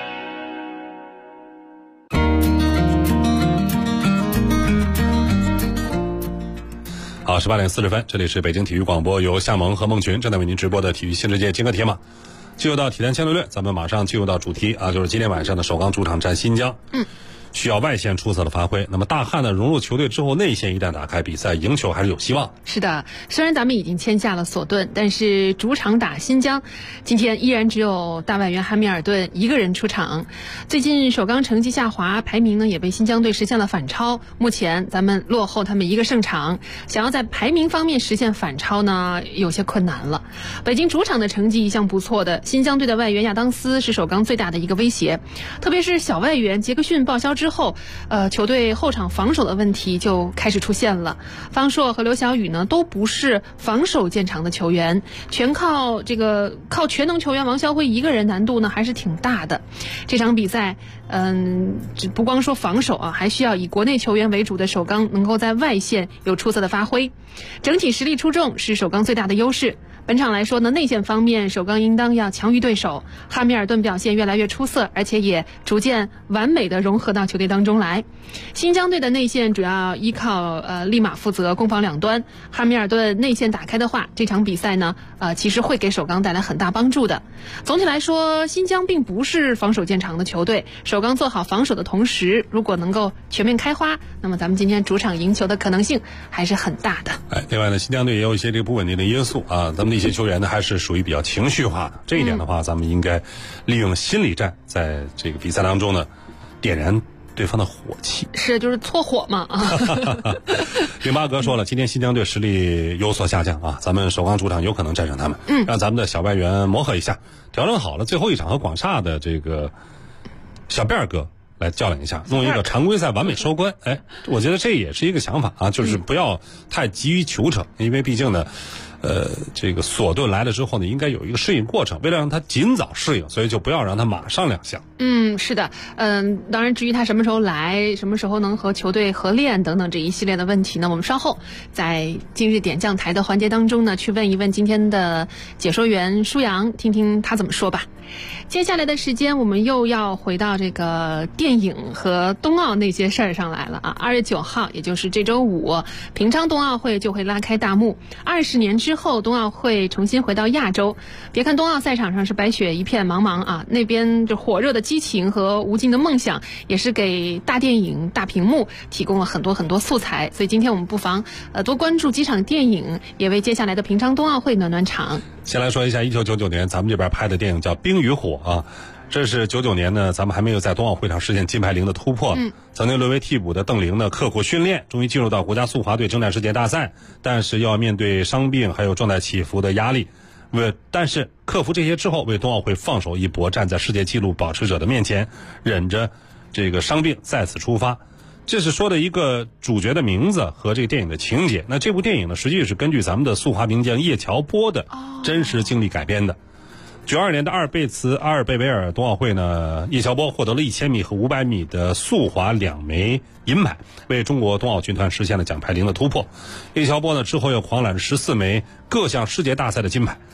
好，18点40分，这里是北京体育广播，由夏萌和孟群正在为您直播的体育新世界金戈铁马。进入到体坛相对论，咱们马上进入到主题啊，就是今天晚上的首钢主场战新疆。需要外线出色的发挥。那么大汉呢融入球队之后，内线一旦打开，比赛赢球还是有希望。 是的，虽然咱们已经签下了索顿，但是主场打新疆，今天依然只有大外援哈密尔顿一个人出场。最近首钢成绩下滑，排名呢也被新疆队实现了反超，目前咱们落后他们一个胜场，想要在排名方面实现反超呢有些困难了。北京主场的成绩一向不错的新疆队的外援亚当斯是首钢最大的一个威胁，特别是小外援杰克逊报销之后，球队后场防守的问题就开始出现了。方硕和刘晓宇呢都不是防守见长的球员，全靠全能球员王潇辉一个人，难度呢还是挺大的。这场比赛不光说防守啊，还需要以国内球员为主的首钢能够在外线有出色的发挥，整体实力出众是首钢最大的优势。本场来说呢，内线方面首钢应当要强于对手，哈密尔顿表现越来越出色，而且也逐渐完美的融合到球队当中来。新疆队的内线主要依靠利马负责攻防两端，哈密尔顿内线打开的话，这场比赛呢其实会给首钢带来很大帮助的。总体来说，新疆并不是防守见长的球队，首钢做好防守的同时，如果能够全面开花，那么咱们今天主场赢球的可能性还是很大的。 另外呢，新疆队也有一些这个不稳定的因素啊，咱们的一些球员呢还是属于比较情绪化的，这一点的话，咱们应该利用心理战，在这个比赛当中呢点燃对方的火气， 是就是搓火嘛啊。 林巴格说了，今天新疆队实力有所下降啊，咱们首钢主场有可能战胜他们，让咱们的小外援磨合一下，调整好了，最后一场和广厦的这个小辫儿哥来较量一下，弄一个常规赛完美收官。我觉得这也是一个想法啊，就是不要太急于求成，因为毕竟呢这个索顿来了之后呢，应该有一个适应过程，为了让他尽早适应，所以就不要让他马上亮相。 是的，当然至于他什么时候来，什么时候能和球队合练等等这一系列的问题呢，我们稍后在今日点将台的环节当中呢，去问一问今天的解说员舒阳，听听他怎么说吧。接下来的时间，我们又要回到这个电影和冬奥那些事儿上来了啊。2月9号，也就是这周五，平昌冬奥会就会拉开大幕。20年之后，冬奥会重新回到亚洲。别看冬奥赛场上是白雪一片茫茫啊，那边就火热的激情和无尽的梦想，也是给大电影、大屏幕提供了很多很多素材。所以今天我们不妨多关注几场电影，也为接下来的平昌冬奥会暖暖场。 先来说一下1999年咱们这边拍的电影叫《冰与火》啊，这是99年呢，咱们还没有在冬奥会上实现金牌零的突破。曾经沦为替补的邓玲呢，刻苦训练，终于进入到国家速滑队征战世界大赛，但是要面对伤病还有状态起伏的压力。但是克服这些之后，为冬奥会放手一搏，站在世界纪录保持者的面前，忍着这个伤病再次出发。这是说的一个主角的名字和这个电影的情节。那这部电影呢，实际是根据咱们的速滑名将叶乔波的真实经历改编的。92年的阿尔贝维尔冬奥会呢，叶乔波获得了1000米和500米的速滑2枚银牌，为中国冬奥军团实现了奖牌零的突破。叶乔波呢之后又狂揽14枚各项世界大赛的金牌。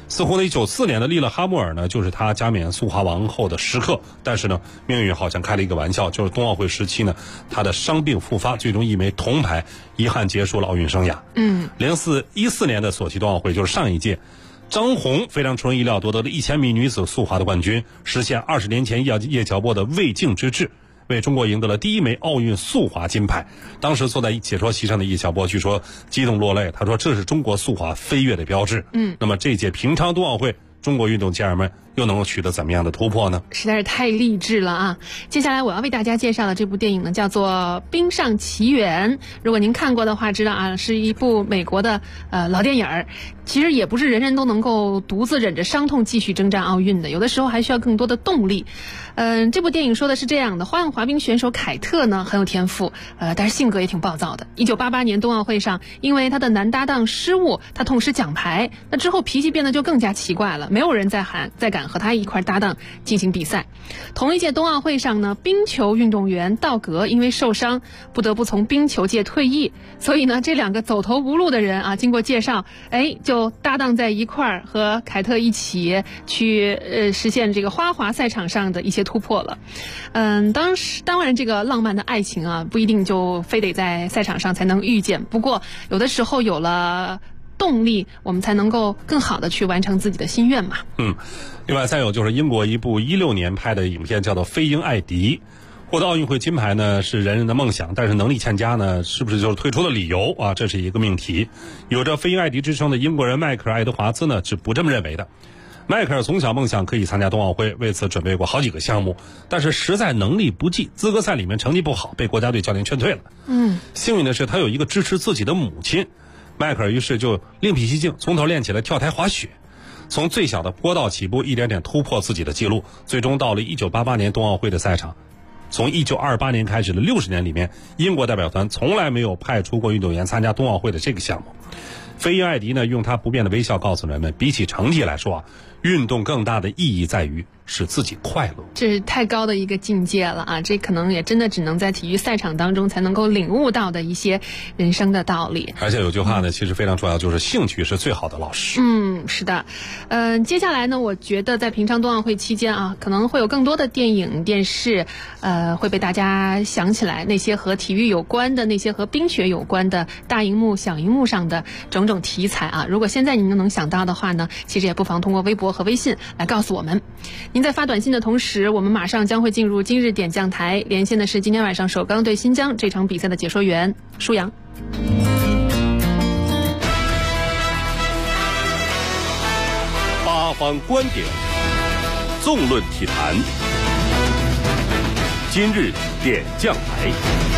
似乎呢，1994年的利勒哈默尔呢，就是他加冕速滑王后的时刻。但是呢，命运好像开了一个玩笑，就是冬奥会时期呢，他的伤病复发，最终一枚铜牌，遗憾结束了奥运生涯。14年的索契冬奥会就是上一届，张红非常出人意料夺得了1000米女子速滑的冠军，实现20年前叶乔波的未竟之志，为中国赢得了第一枚奥运速滑金牌。当时坐在解说席上的叶乔波据说激动落泪，他说这是中国速滑飞跃的标志。那么这届平昌冬奥会，中国运动健儿们又能够取得怎么样的突破呢？ 实在是太励志了啊！接下来我要为大家介绍的这部电影呢，叫做《冰上奇缘》。如果您看过的话，知道啊，是一部美国的老电影儿。其实也不是人人都能够独自忍着伤痛继续征战奥运的，有的时候还需要更多的动力。这部电影说的是这样的：花样滑冰选手凯特呢很有天赋，但是性格也挺暴躁的。1988年冬奥会上，因为他的男搭档失误，他痛失奖牌。那之后脾气变得就更加奇怪了，没有人再敢和他一块搭档进行比赛。同一届冬奥会上呢，冰球运动员道格因为受伤，不得不从冰球界退役。所以呢，这两个走投无路的人啊，经过介绍，就搭档在一块儿，和凯特一起去实现这个花滑赛场上的一些突破了。当然这个浪漫的爱情啊，不一定就非得在赛场上才能遇见。不过有的时候有了动力，我们才能够更好的去完成自己的心愿嘛。 另外再有就是英国一部16年拍的影片叫做《飞鹰艾迪》。获得奥运会金牌呢是人人的梦想，但是能力欠佳呢，是不是就是退出的理由啊？这是一个命题。有着飞鹰艾迪之称的英国人迈克尔·爱德华兹呢是不这么认为的。迈克尔从小梦想可以参加冬奥会，为此准备过好几个项目，但是实在能力不济，资格赛里面成绩不好，被国家队教练劝退了。幸运的是他有一个支持自己的母亲，迈克尔于是就另辟蹊径，从头练起了跳台滑雪。从最小的坡道起步，一点点突破自己的记录，最终到了1988年冬奥会的赛场。从1928年开始的60年里面，英国代表团从来没有派出过运动员参加冬奥会的这个项目。飞鹰艾迪呢，用他不变的微笑告诉人们，比起成绩来说啊，运动更大的意义在于使自己快乐。 这是太高的一个境界了啊！这可能也真的只能在体育赛场当中才能够领悟到的一些人生的道理。 而且有句话呢，其实非常重要，就是兴趣是最好的老师。 是的。接下来呢，我觉得在平昌冬奥会期间啊，可能会有更多的电影电视会被大家想起来，那些和体育有关的，那些和冰雪有关的大荧幕小荧幕上的种种题材啊。如果现在您能想到的话呢，其实也不妨通过微博和微信来告诉我们。您在发短信的同时，我们马上将会进入今日点将台，连线的是今天晚上首钢对新疆这场比赛的解说员舒阳。 八方观点，纵论体坛，今日点将台。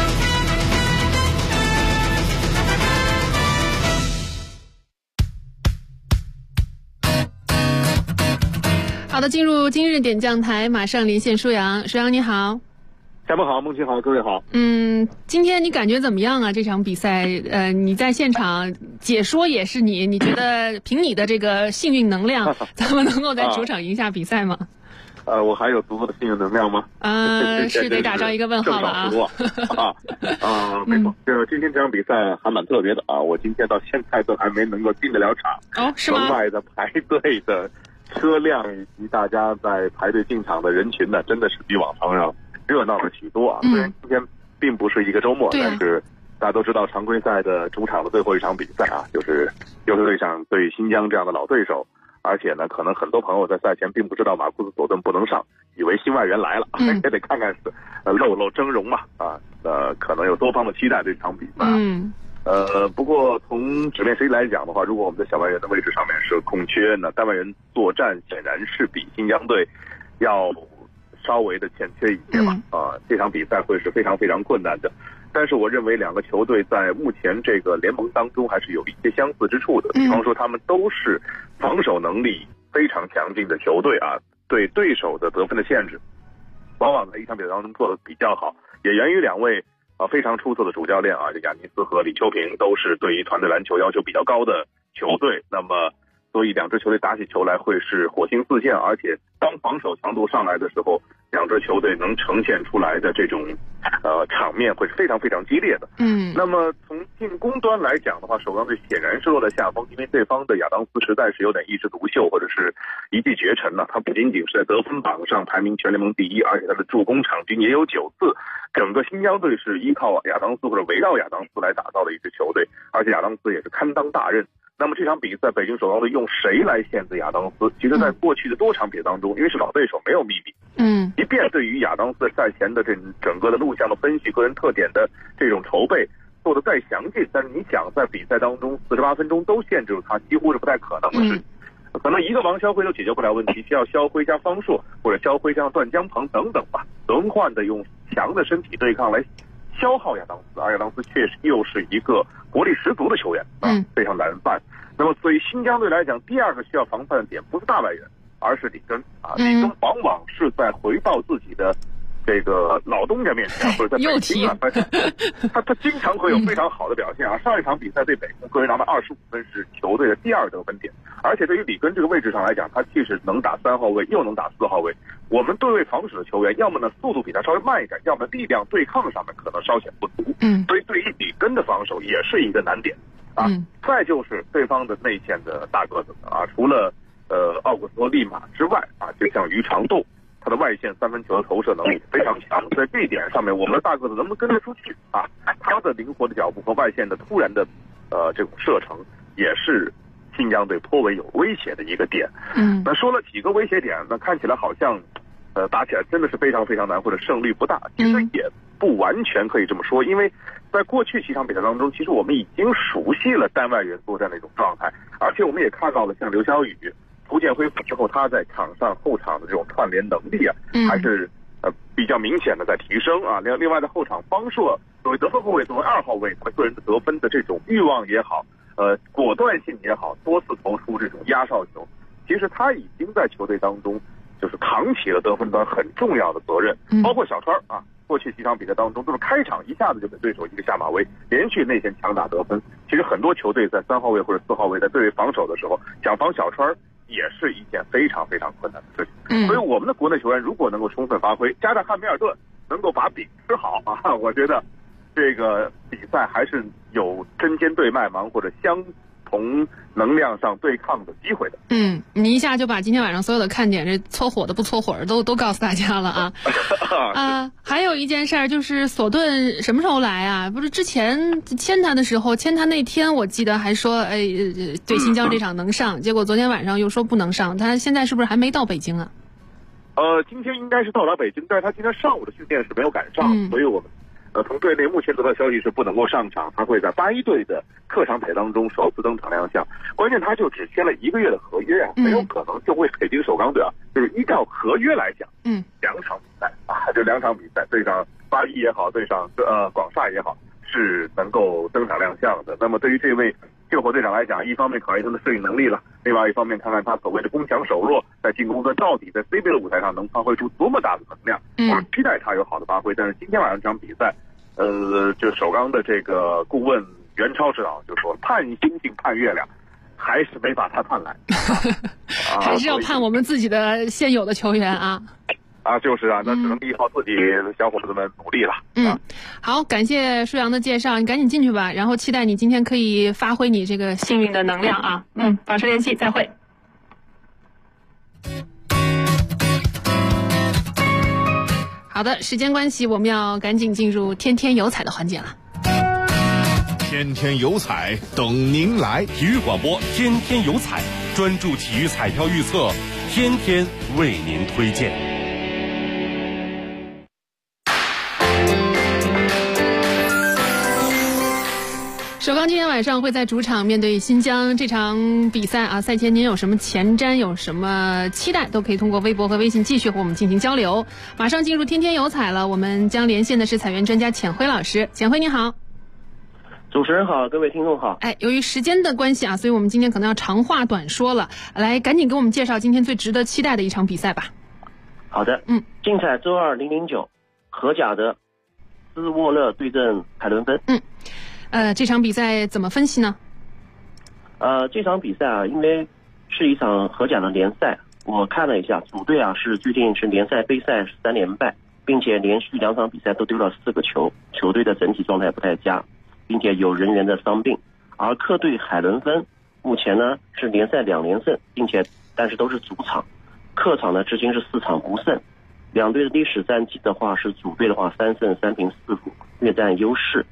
好的，进入今日点将台，马上连线舒阳。舒阳你好。 下播好，梦琪好，各位好。 今天你感觉怎么样啊？这场比赛，你在现场解说也是你觉得凭你的这个幸运能量，咱们能够在主场赢下比赛吗？ 我还有足够的幸运能量吗？ 是得打上一个问号了啊！ 没错，今天这场比赛还蛮特别的啊！我今天到现在都还没能够进得了场。 哦，是吗？ 门外的排队的车辆以及大家在排队进场的人群呢，真的是比往常要热闹了许多啊！虽然今天并不是一个周末，但是大家都知道常规赛的主场的最后一场比赛啊，就是优秀队上对新疆这样的老对手。而且呢，可能很多朋友在赛前并不知道马库斯·索顿不能上，以为新外援来了，也得看看露露峥嵘嘛可能有多方的期待对这场比赛。不过从纸面实力来讲的话，如果我们在小外援的位置上面是空缺呢，单外援作战显然是比新疆队要稍微的欠缺一些嘛。这场比赛会是非常非常困难的。但是我认为两个球队在目前这个联盟当中还是有一些相似之处的，比方说他们都是防守能力非常强劲的球队啊，对对手的得分的限制往往在一场比赛当中做得比较好，也源于两位非常出色的主教练啊，这亚尼斯和李秋平都是对于团队篮球要求比较高的球队。那么所以两支球队打起球来会是火星四溅，而且当防守强度上来的时候，两支球队能呈现出来的这种场面会是非常非常激烈的。那么从进攻端来讲的话，首钢队显然是落在下风，因为对方的亚当斯实在是有点一枝独秀，或者是一骑绝尘了。他不仅仅是在得分榜上排名全联盟第一，而且他的助攻场均也有9次。整个新疆队是依靠亚当斯或者围绕亚当斯来打造的一支球队，而且亚当斯也是堪当大任。那么这场比赛，北京首钢队用谁来限制亚当斯？其实在过去的多场比赛当中，因为是老对手，没有秘密。即便对于亚当斯赛前的这整个的录像的分析、个人特点的这种筹备做得再详尽，但是你想在比赛当中48分钟都限制住他，几乎是不太可能的事情。可能一个王肖辉都解决不了问题，需要肖辉加方硕或者肖辉加段江鹏等等吧，轮换的用强的身体对抗来消耗亚当斯，而亚当斯确实又是一个活力十足的球员非常难办。那么对于新疆队来讲，第二个需要防范的点不是大外援，而是里根里根往往是在回报自己的这个老东家面前，或者在北京他经常会有非常好的表现啊。上一场比赛对北控，个人拿到25分，是球队的第2得分点。而且对于里根这个位置上来讲，他既是能打3号位，又能打4号位。我们对位防守的球员，要么呢速度比他稍微慢一点，要么力量对抗上面可能稍显不足。所以对于里根的防守也是一个难点啊。再就是对方的内线的大个子啊，除了奥古斯托利马之外啊，就像于长栋，他的外线3分球的投射能力非常强，在这一点上面，我们的大个子能不能跟得出去啊？他的灵活的脚步和外线的突然的这种射程，也是新疆队颇为有威胁的一个点。那说了几个威胁点，那看起来好像打起来真的是非常非常难，或者胜率不大。其实也不完全可以这么说，因为在过去几场比赛当中，其实我们已经熟悉了单外援作战的一种状态，而且我们也看到了像刘晓宇逐渐恢复之后，他在场上后场的这种串联能力啊，还是比较明显的在提升啊。另外的后场方硕作为得分后卫，作为2号位，他个人的得分的这种欲望也好，果断性也好，多次投出这种压哨球，其实他已经在球队当中就是扛起了得分端很重要的责任。包括小川啊，过去几场比赛当中都是开场一下子就给对手一个下马威，连续内线强打得分。其实很多球队在3号位或者4号位在对位防守的时候，想防小川也是一件非常非常困难的事情。所以我们的国内球员如果能够充分发挥，加上汉密尔顿能够把饼吃好啊，我觉得这个比赛还是有针尖对麦芒或者相同能量上对抗的机会的。 你一下就把今天晚上所有的看点，这搓火的不搓火的都告诉大家了啊。还有一件事儿就是索顿什么时候来啊？不是之前签他的时候，签他那天我记得还说对新疆这场能上，结果昨天晚上又说不能上，他现在是不是还没到北京啊？ 今天应该是到达北京，但是他今天上午的训练是没有赶上，所以我们从队内目前得到消息是不能够上场，他会在81队的客场比赛当中首次登场亮相。关键他就只签了1个月的合约啊，没有可能就为北京首钢队啊，就是依照合约来讲，2场比赛啊，这2场比赛对上81也好，对上广厦也好，是能够登场亮相的。那么对于这位救火队长来讲，一方面考验他的适应能力了，另外一方面看看他所谓的攻强守弱，在进攻端到底在 CBA 的舞台上能发挥出多么大的能量。我们期待他有好的发挥，但是今天晚上这场比赛，就首钢的这个顾问袁超指导就说盼星星盼月亮，还是没把他盼来， 还是要盼我们自己的现有的球员啊。 就是啊，那只能依靠自己小伙子们努力了。 好，感谢舒阳的介绍，你赶紧进去吧，然后期待你今天可以发挥你这个幸运的能量啊。保持联系，再会。好的，时间关系，我们要赶紧进入天天有彩的环节了。 天天有彩等您来，体育广播天天有彩，专注体育彩票预测，天天为您推荐。 首钢今天晚上会在主场面对新疆，这场比赛啊，赛前您有什么前瞻，有什么期待，都可以通过微博和微信继续和我们进行交流。马上进入天天有彩了，我们将连线的是彩员专家浅辉老师。浅辉你好。 主持人好，各位听众好。 由于时间的关系啊，所以我们今天可能要长话短说了，来赶紧给我们介绍今天最值得期待的一场比赛吧。 好的，竞彩周2 009，荷甲的斯沃勒对阵海伦芬。 这场比赛怎么分析呢？ 这场比赛啊，因为是一场荷甲的联赛。我看了一下，主队是最近是联赛杯赛3连败，并且连续2场比赛都丢了4个球，球队的整体状态不太佳，并且有人员的伤病。而客队海伦芬目前呢是联赛2连胜，并且但是都是主场，客场呢至今是4场不胜。两队的历史战绩的话，是主队的话3胜3平4负，略占优势。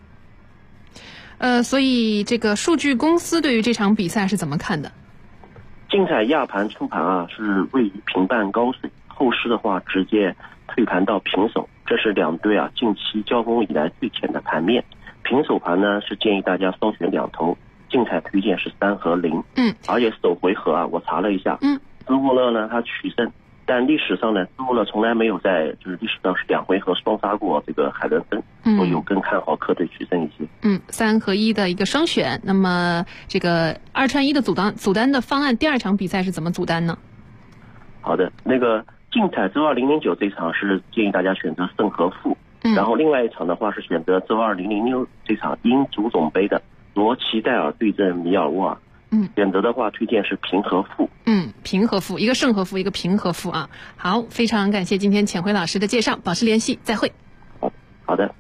所以这个数据公司对于这场比赛是怎么看的？ 竞彩亚盘初盘是位于平半高水，后市的话直接退盘到平手，这是两队近期交锋以来最浅的盘面。平手盘呢是建议大家双选2头，竞彩推荐是3和0。而且首回合我查了一下，斯沃勒呢他取胜，但历史上呢斯沃勒从来没有就是历史上是2回合双杀过这个海伦芬，所以我更看好客队取胜一些。 3和1的一个双选。那么这个2串1的组单的方案，第2场比赛是怎么组单呢？ 好的，那个竞彩周2 009这场是建议大家选择胜和负，然后另外一场的话是选择周2 006这场英足总杯的罗齐戴尔对阵米尔沃尔。选择的话推荐是平和负。 平和负，一个胜和负，一个平和负啊。好，非常感谢今天钱辉老师的介绍，保持联系，再会。 好的。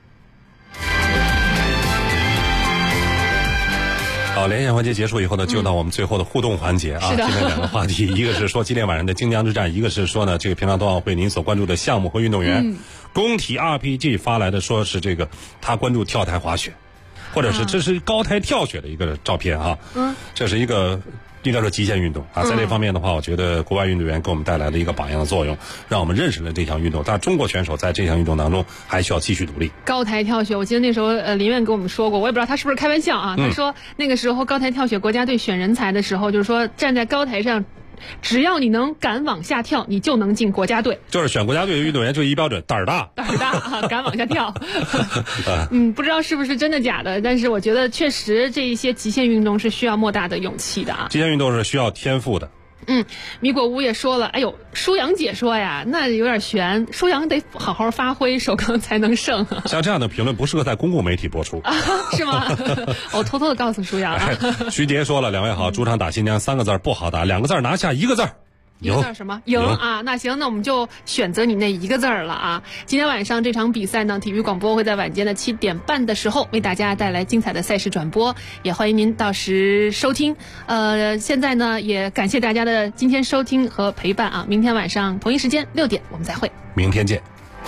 好，连线环节结束以后呢，就到我们最后的互动环节今天2个话题，一个是说今天晚上的京江之战，一个是说呢这个平昌冬奥会您所关注的项目和运动员。工体 RPG 发来的说是这个他关注跳台滑雪，或者是这是高台跳雪的一个照片这是一个应该说极限运动在这方面的话，我觉得国外运动员给我们带来了一个榜样的作用，让我们认识了这项运动。但中国选手在这项运动当中还需要继续努力。高台跳雪，我记得那时候林苑跟我们说过，我也不知道他是不是开玩笑他说那个时候高台跳雪国家队选人才的时候，就是说站在高台上，只要你能敢往下跳，你就能进国家队。就是选国家队的运动员就一标准，胆儿大，敢往下跳。不知道是不是真的假的，但是我觉得确实这一些极限运动是需要莫大的勇气的极限运动是需要天赋的。米果屋也说了，哎呦，舒阳姐说呀，那有点悬，舒阳得好好发挥，首钢才能胜。像这样的评论不适合在公共媒体播出是吗？我偷偷的告诉舒阳徐杰说了，两位好，主场打新疆3个字不好打，2个字拿下1个字。一个字什么？赢那行，那我们就选择你那1个字了今天晚上这场比赛呢，体育广播会在晚间的7点半的时候为大家带来精彩的赛事转播，也欢迎您到时收听。现在呢，也感谢大家的今天收听和陪伴明天晚上同一时间6点我们再会，明天见。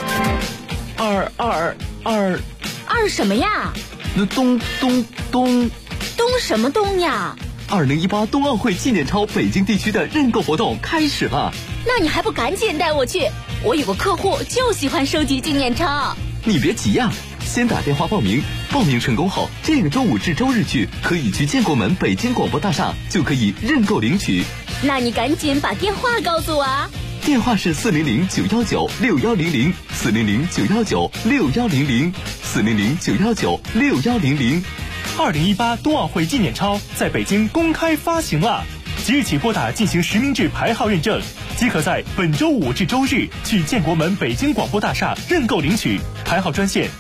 二什么呀？ 那东什么东呀 ？2018冬奥会纪念钞北京地区的认购活动开始了， 那你还不赶紧带我去？我有个客户就喜欢收集纪念钞。 你别急呀，先打电话报名，报名成功后，这个周5至周日去可以去建国门北京广播大厦就可以认购领取。 那你赶紧把电话告诉我电话是400-919-6100，400-919-6100，400-919-6100。 2018冬奥会纪念钞在北京公开发行了，即日起拨打进行实名制牌号认证，即可在本周5至周日去建国门北京广播大厦认购领取。牌号专线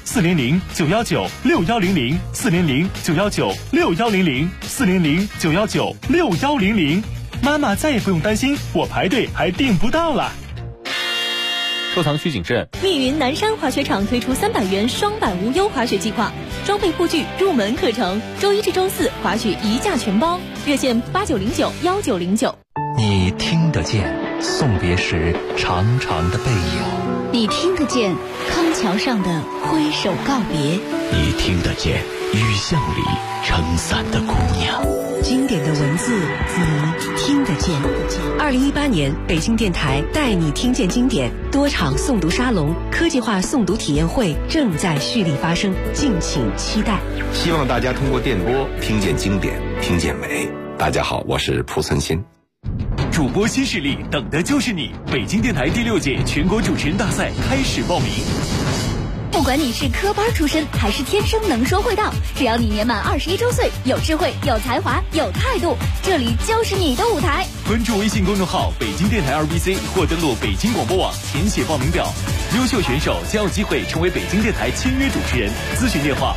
400-919-6100，400-919-6100，400-919-6100。妈妈再也不用担心我排队还订不到了。 收藏需谨慎。 密云南山滑雪场推出300元双板无忧滑雪计划，装备护具、入门课程，周1至周4滑雪1价全包，热线8909-1909。 你听得见送别时长长的背影， 你听得见康桥上的挥手告别， 你听得见雨巷里撑伞的姑娘。 经典的文字，你听得见。2018年北京电台带你听见经典多场诵读沙龙、科技化诵读体验会正在蓄力发生，敬请期待。 希望大家通过电波听见经典，听见美。大家好，我是蒲存昕。 主播新势力，等的就是你！北京电台第6届全国主持人大赛开始报名。 不管你是科班出身还是天生能说会道，只要你年满21周岁，有智慧、有才华、有态度，这里就是你的舞台。 关注微信公众号北京电台2BC 或登录北京广播网填写报名表，优秀选手将有机会成为北京电台签约主持人。咨询电话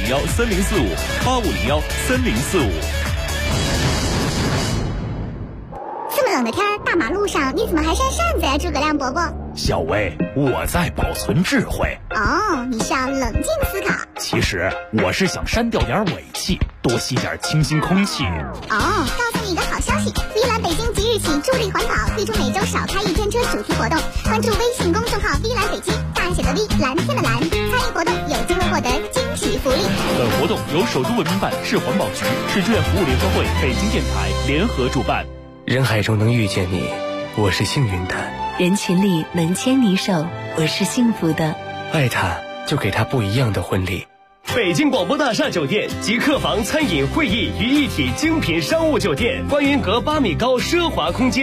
8501-3045，8501-3045。 冷的天，大马路上你怎么还扇扇子呀，诸葛亮伯伯？ 小薇，我在保存智慧。 哦，你是要冷静思考。 其实我是想删掉点尾气，多吸点清新空气。 哦，告诉你一个好消息，碧蓝北京即日起助力环保，推出每周少开一天车主题活动。关注微信公众号碧蓝北京，大写的 V， 蓝天的蓝，参与活动有机会获得惊喜福利。 本活动由首都文明办、市环保局、市志愿服务联合会、北京电台联合主办。 人海中能遇见你，我是幸运的； 人群里能牵你手，我是幸福的。 爱他，就给他不一样的婚礼。 北京广播大厦酒店集客房、餐饮、会议于一体精品商务酒店，观云阁8米高奢华空间。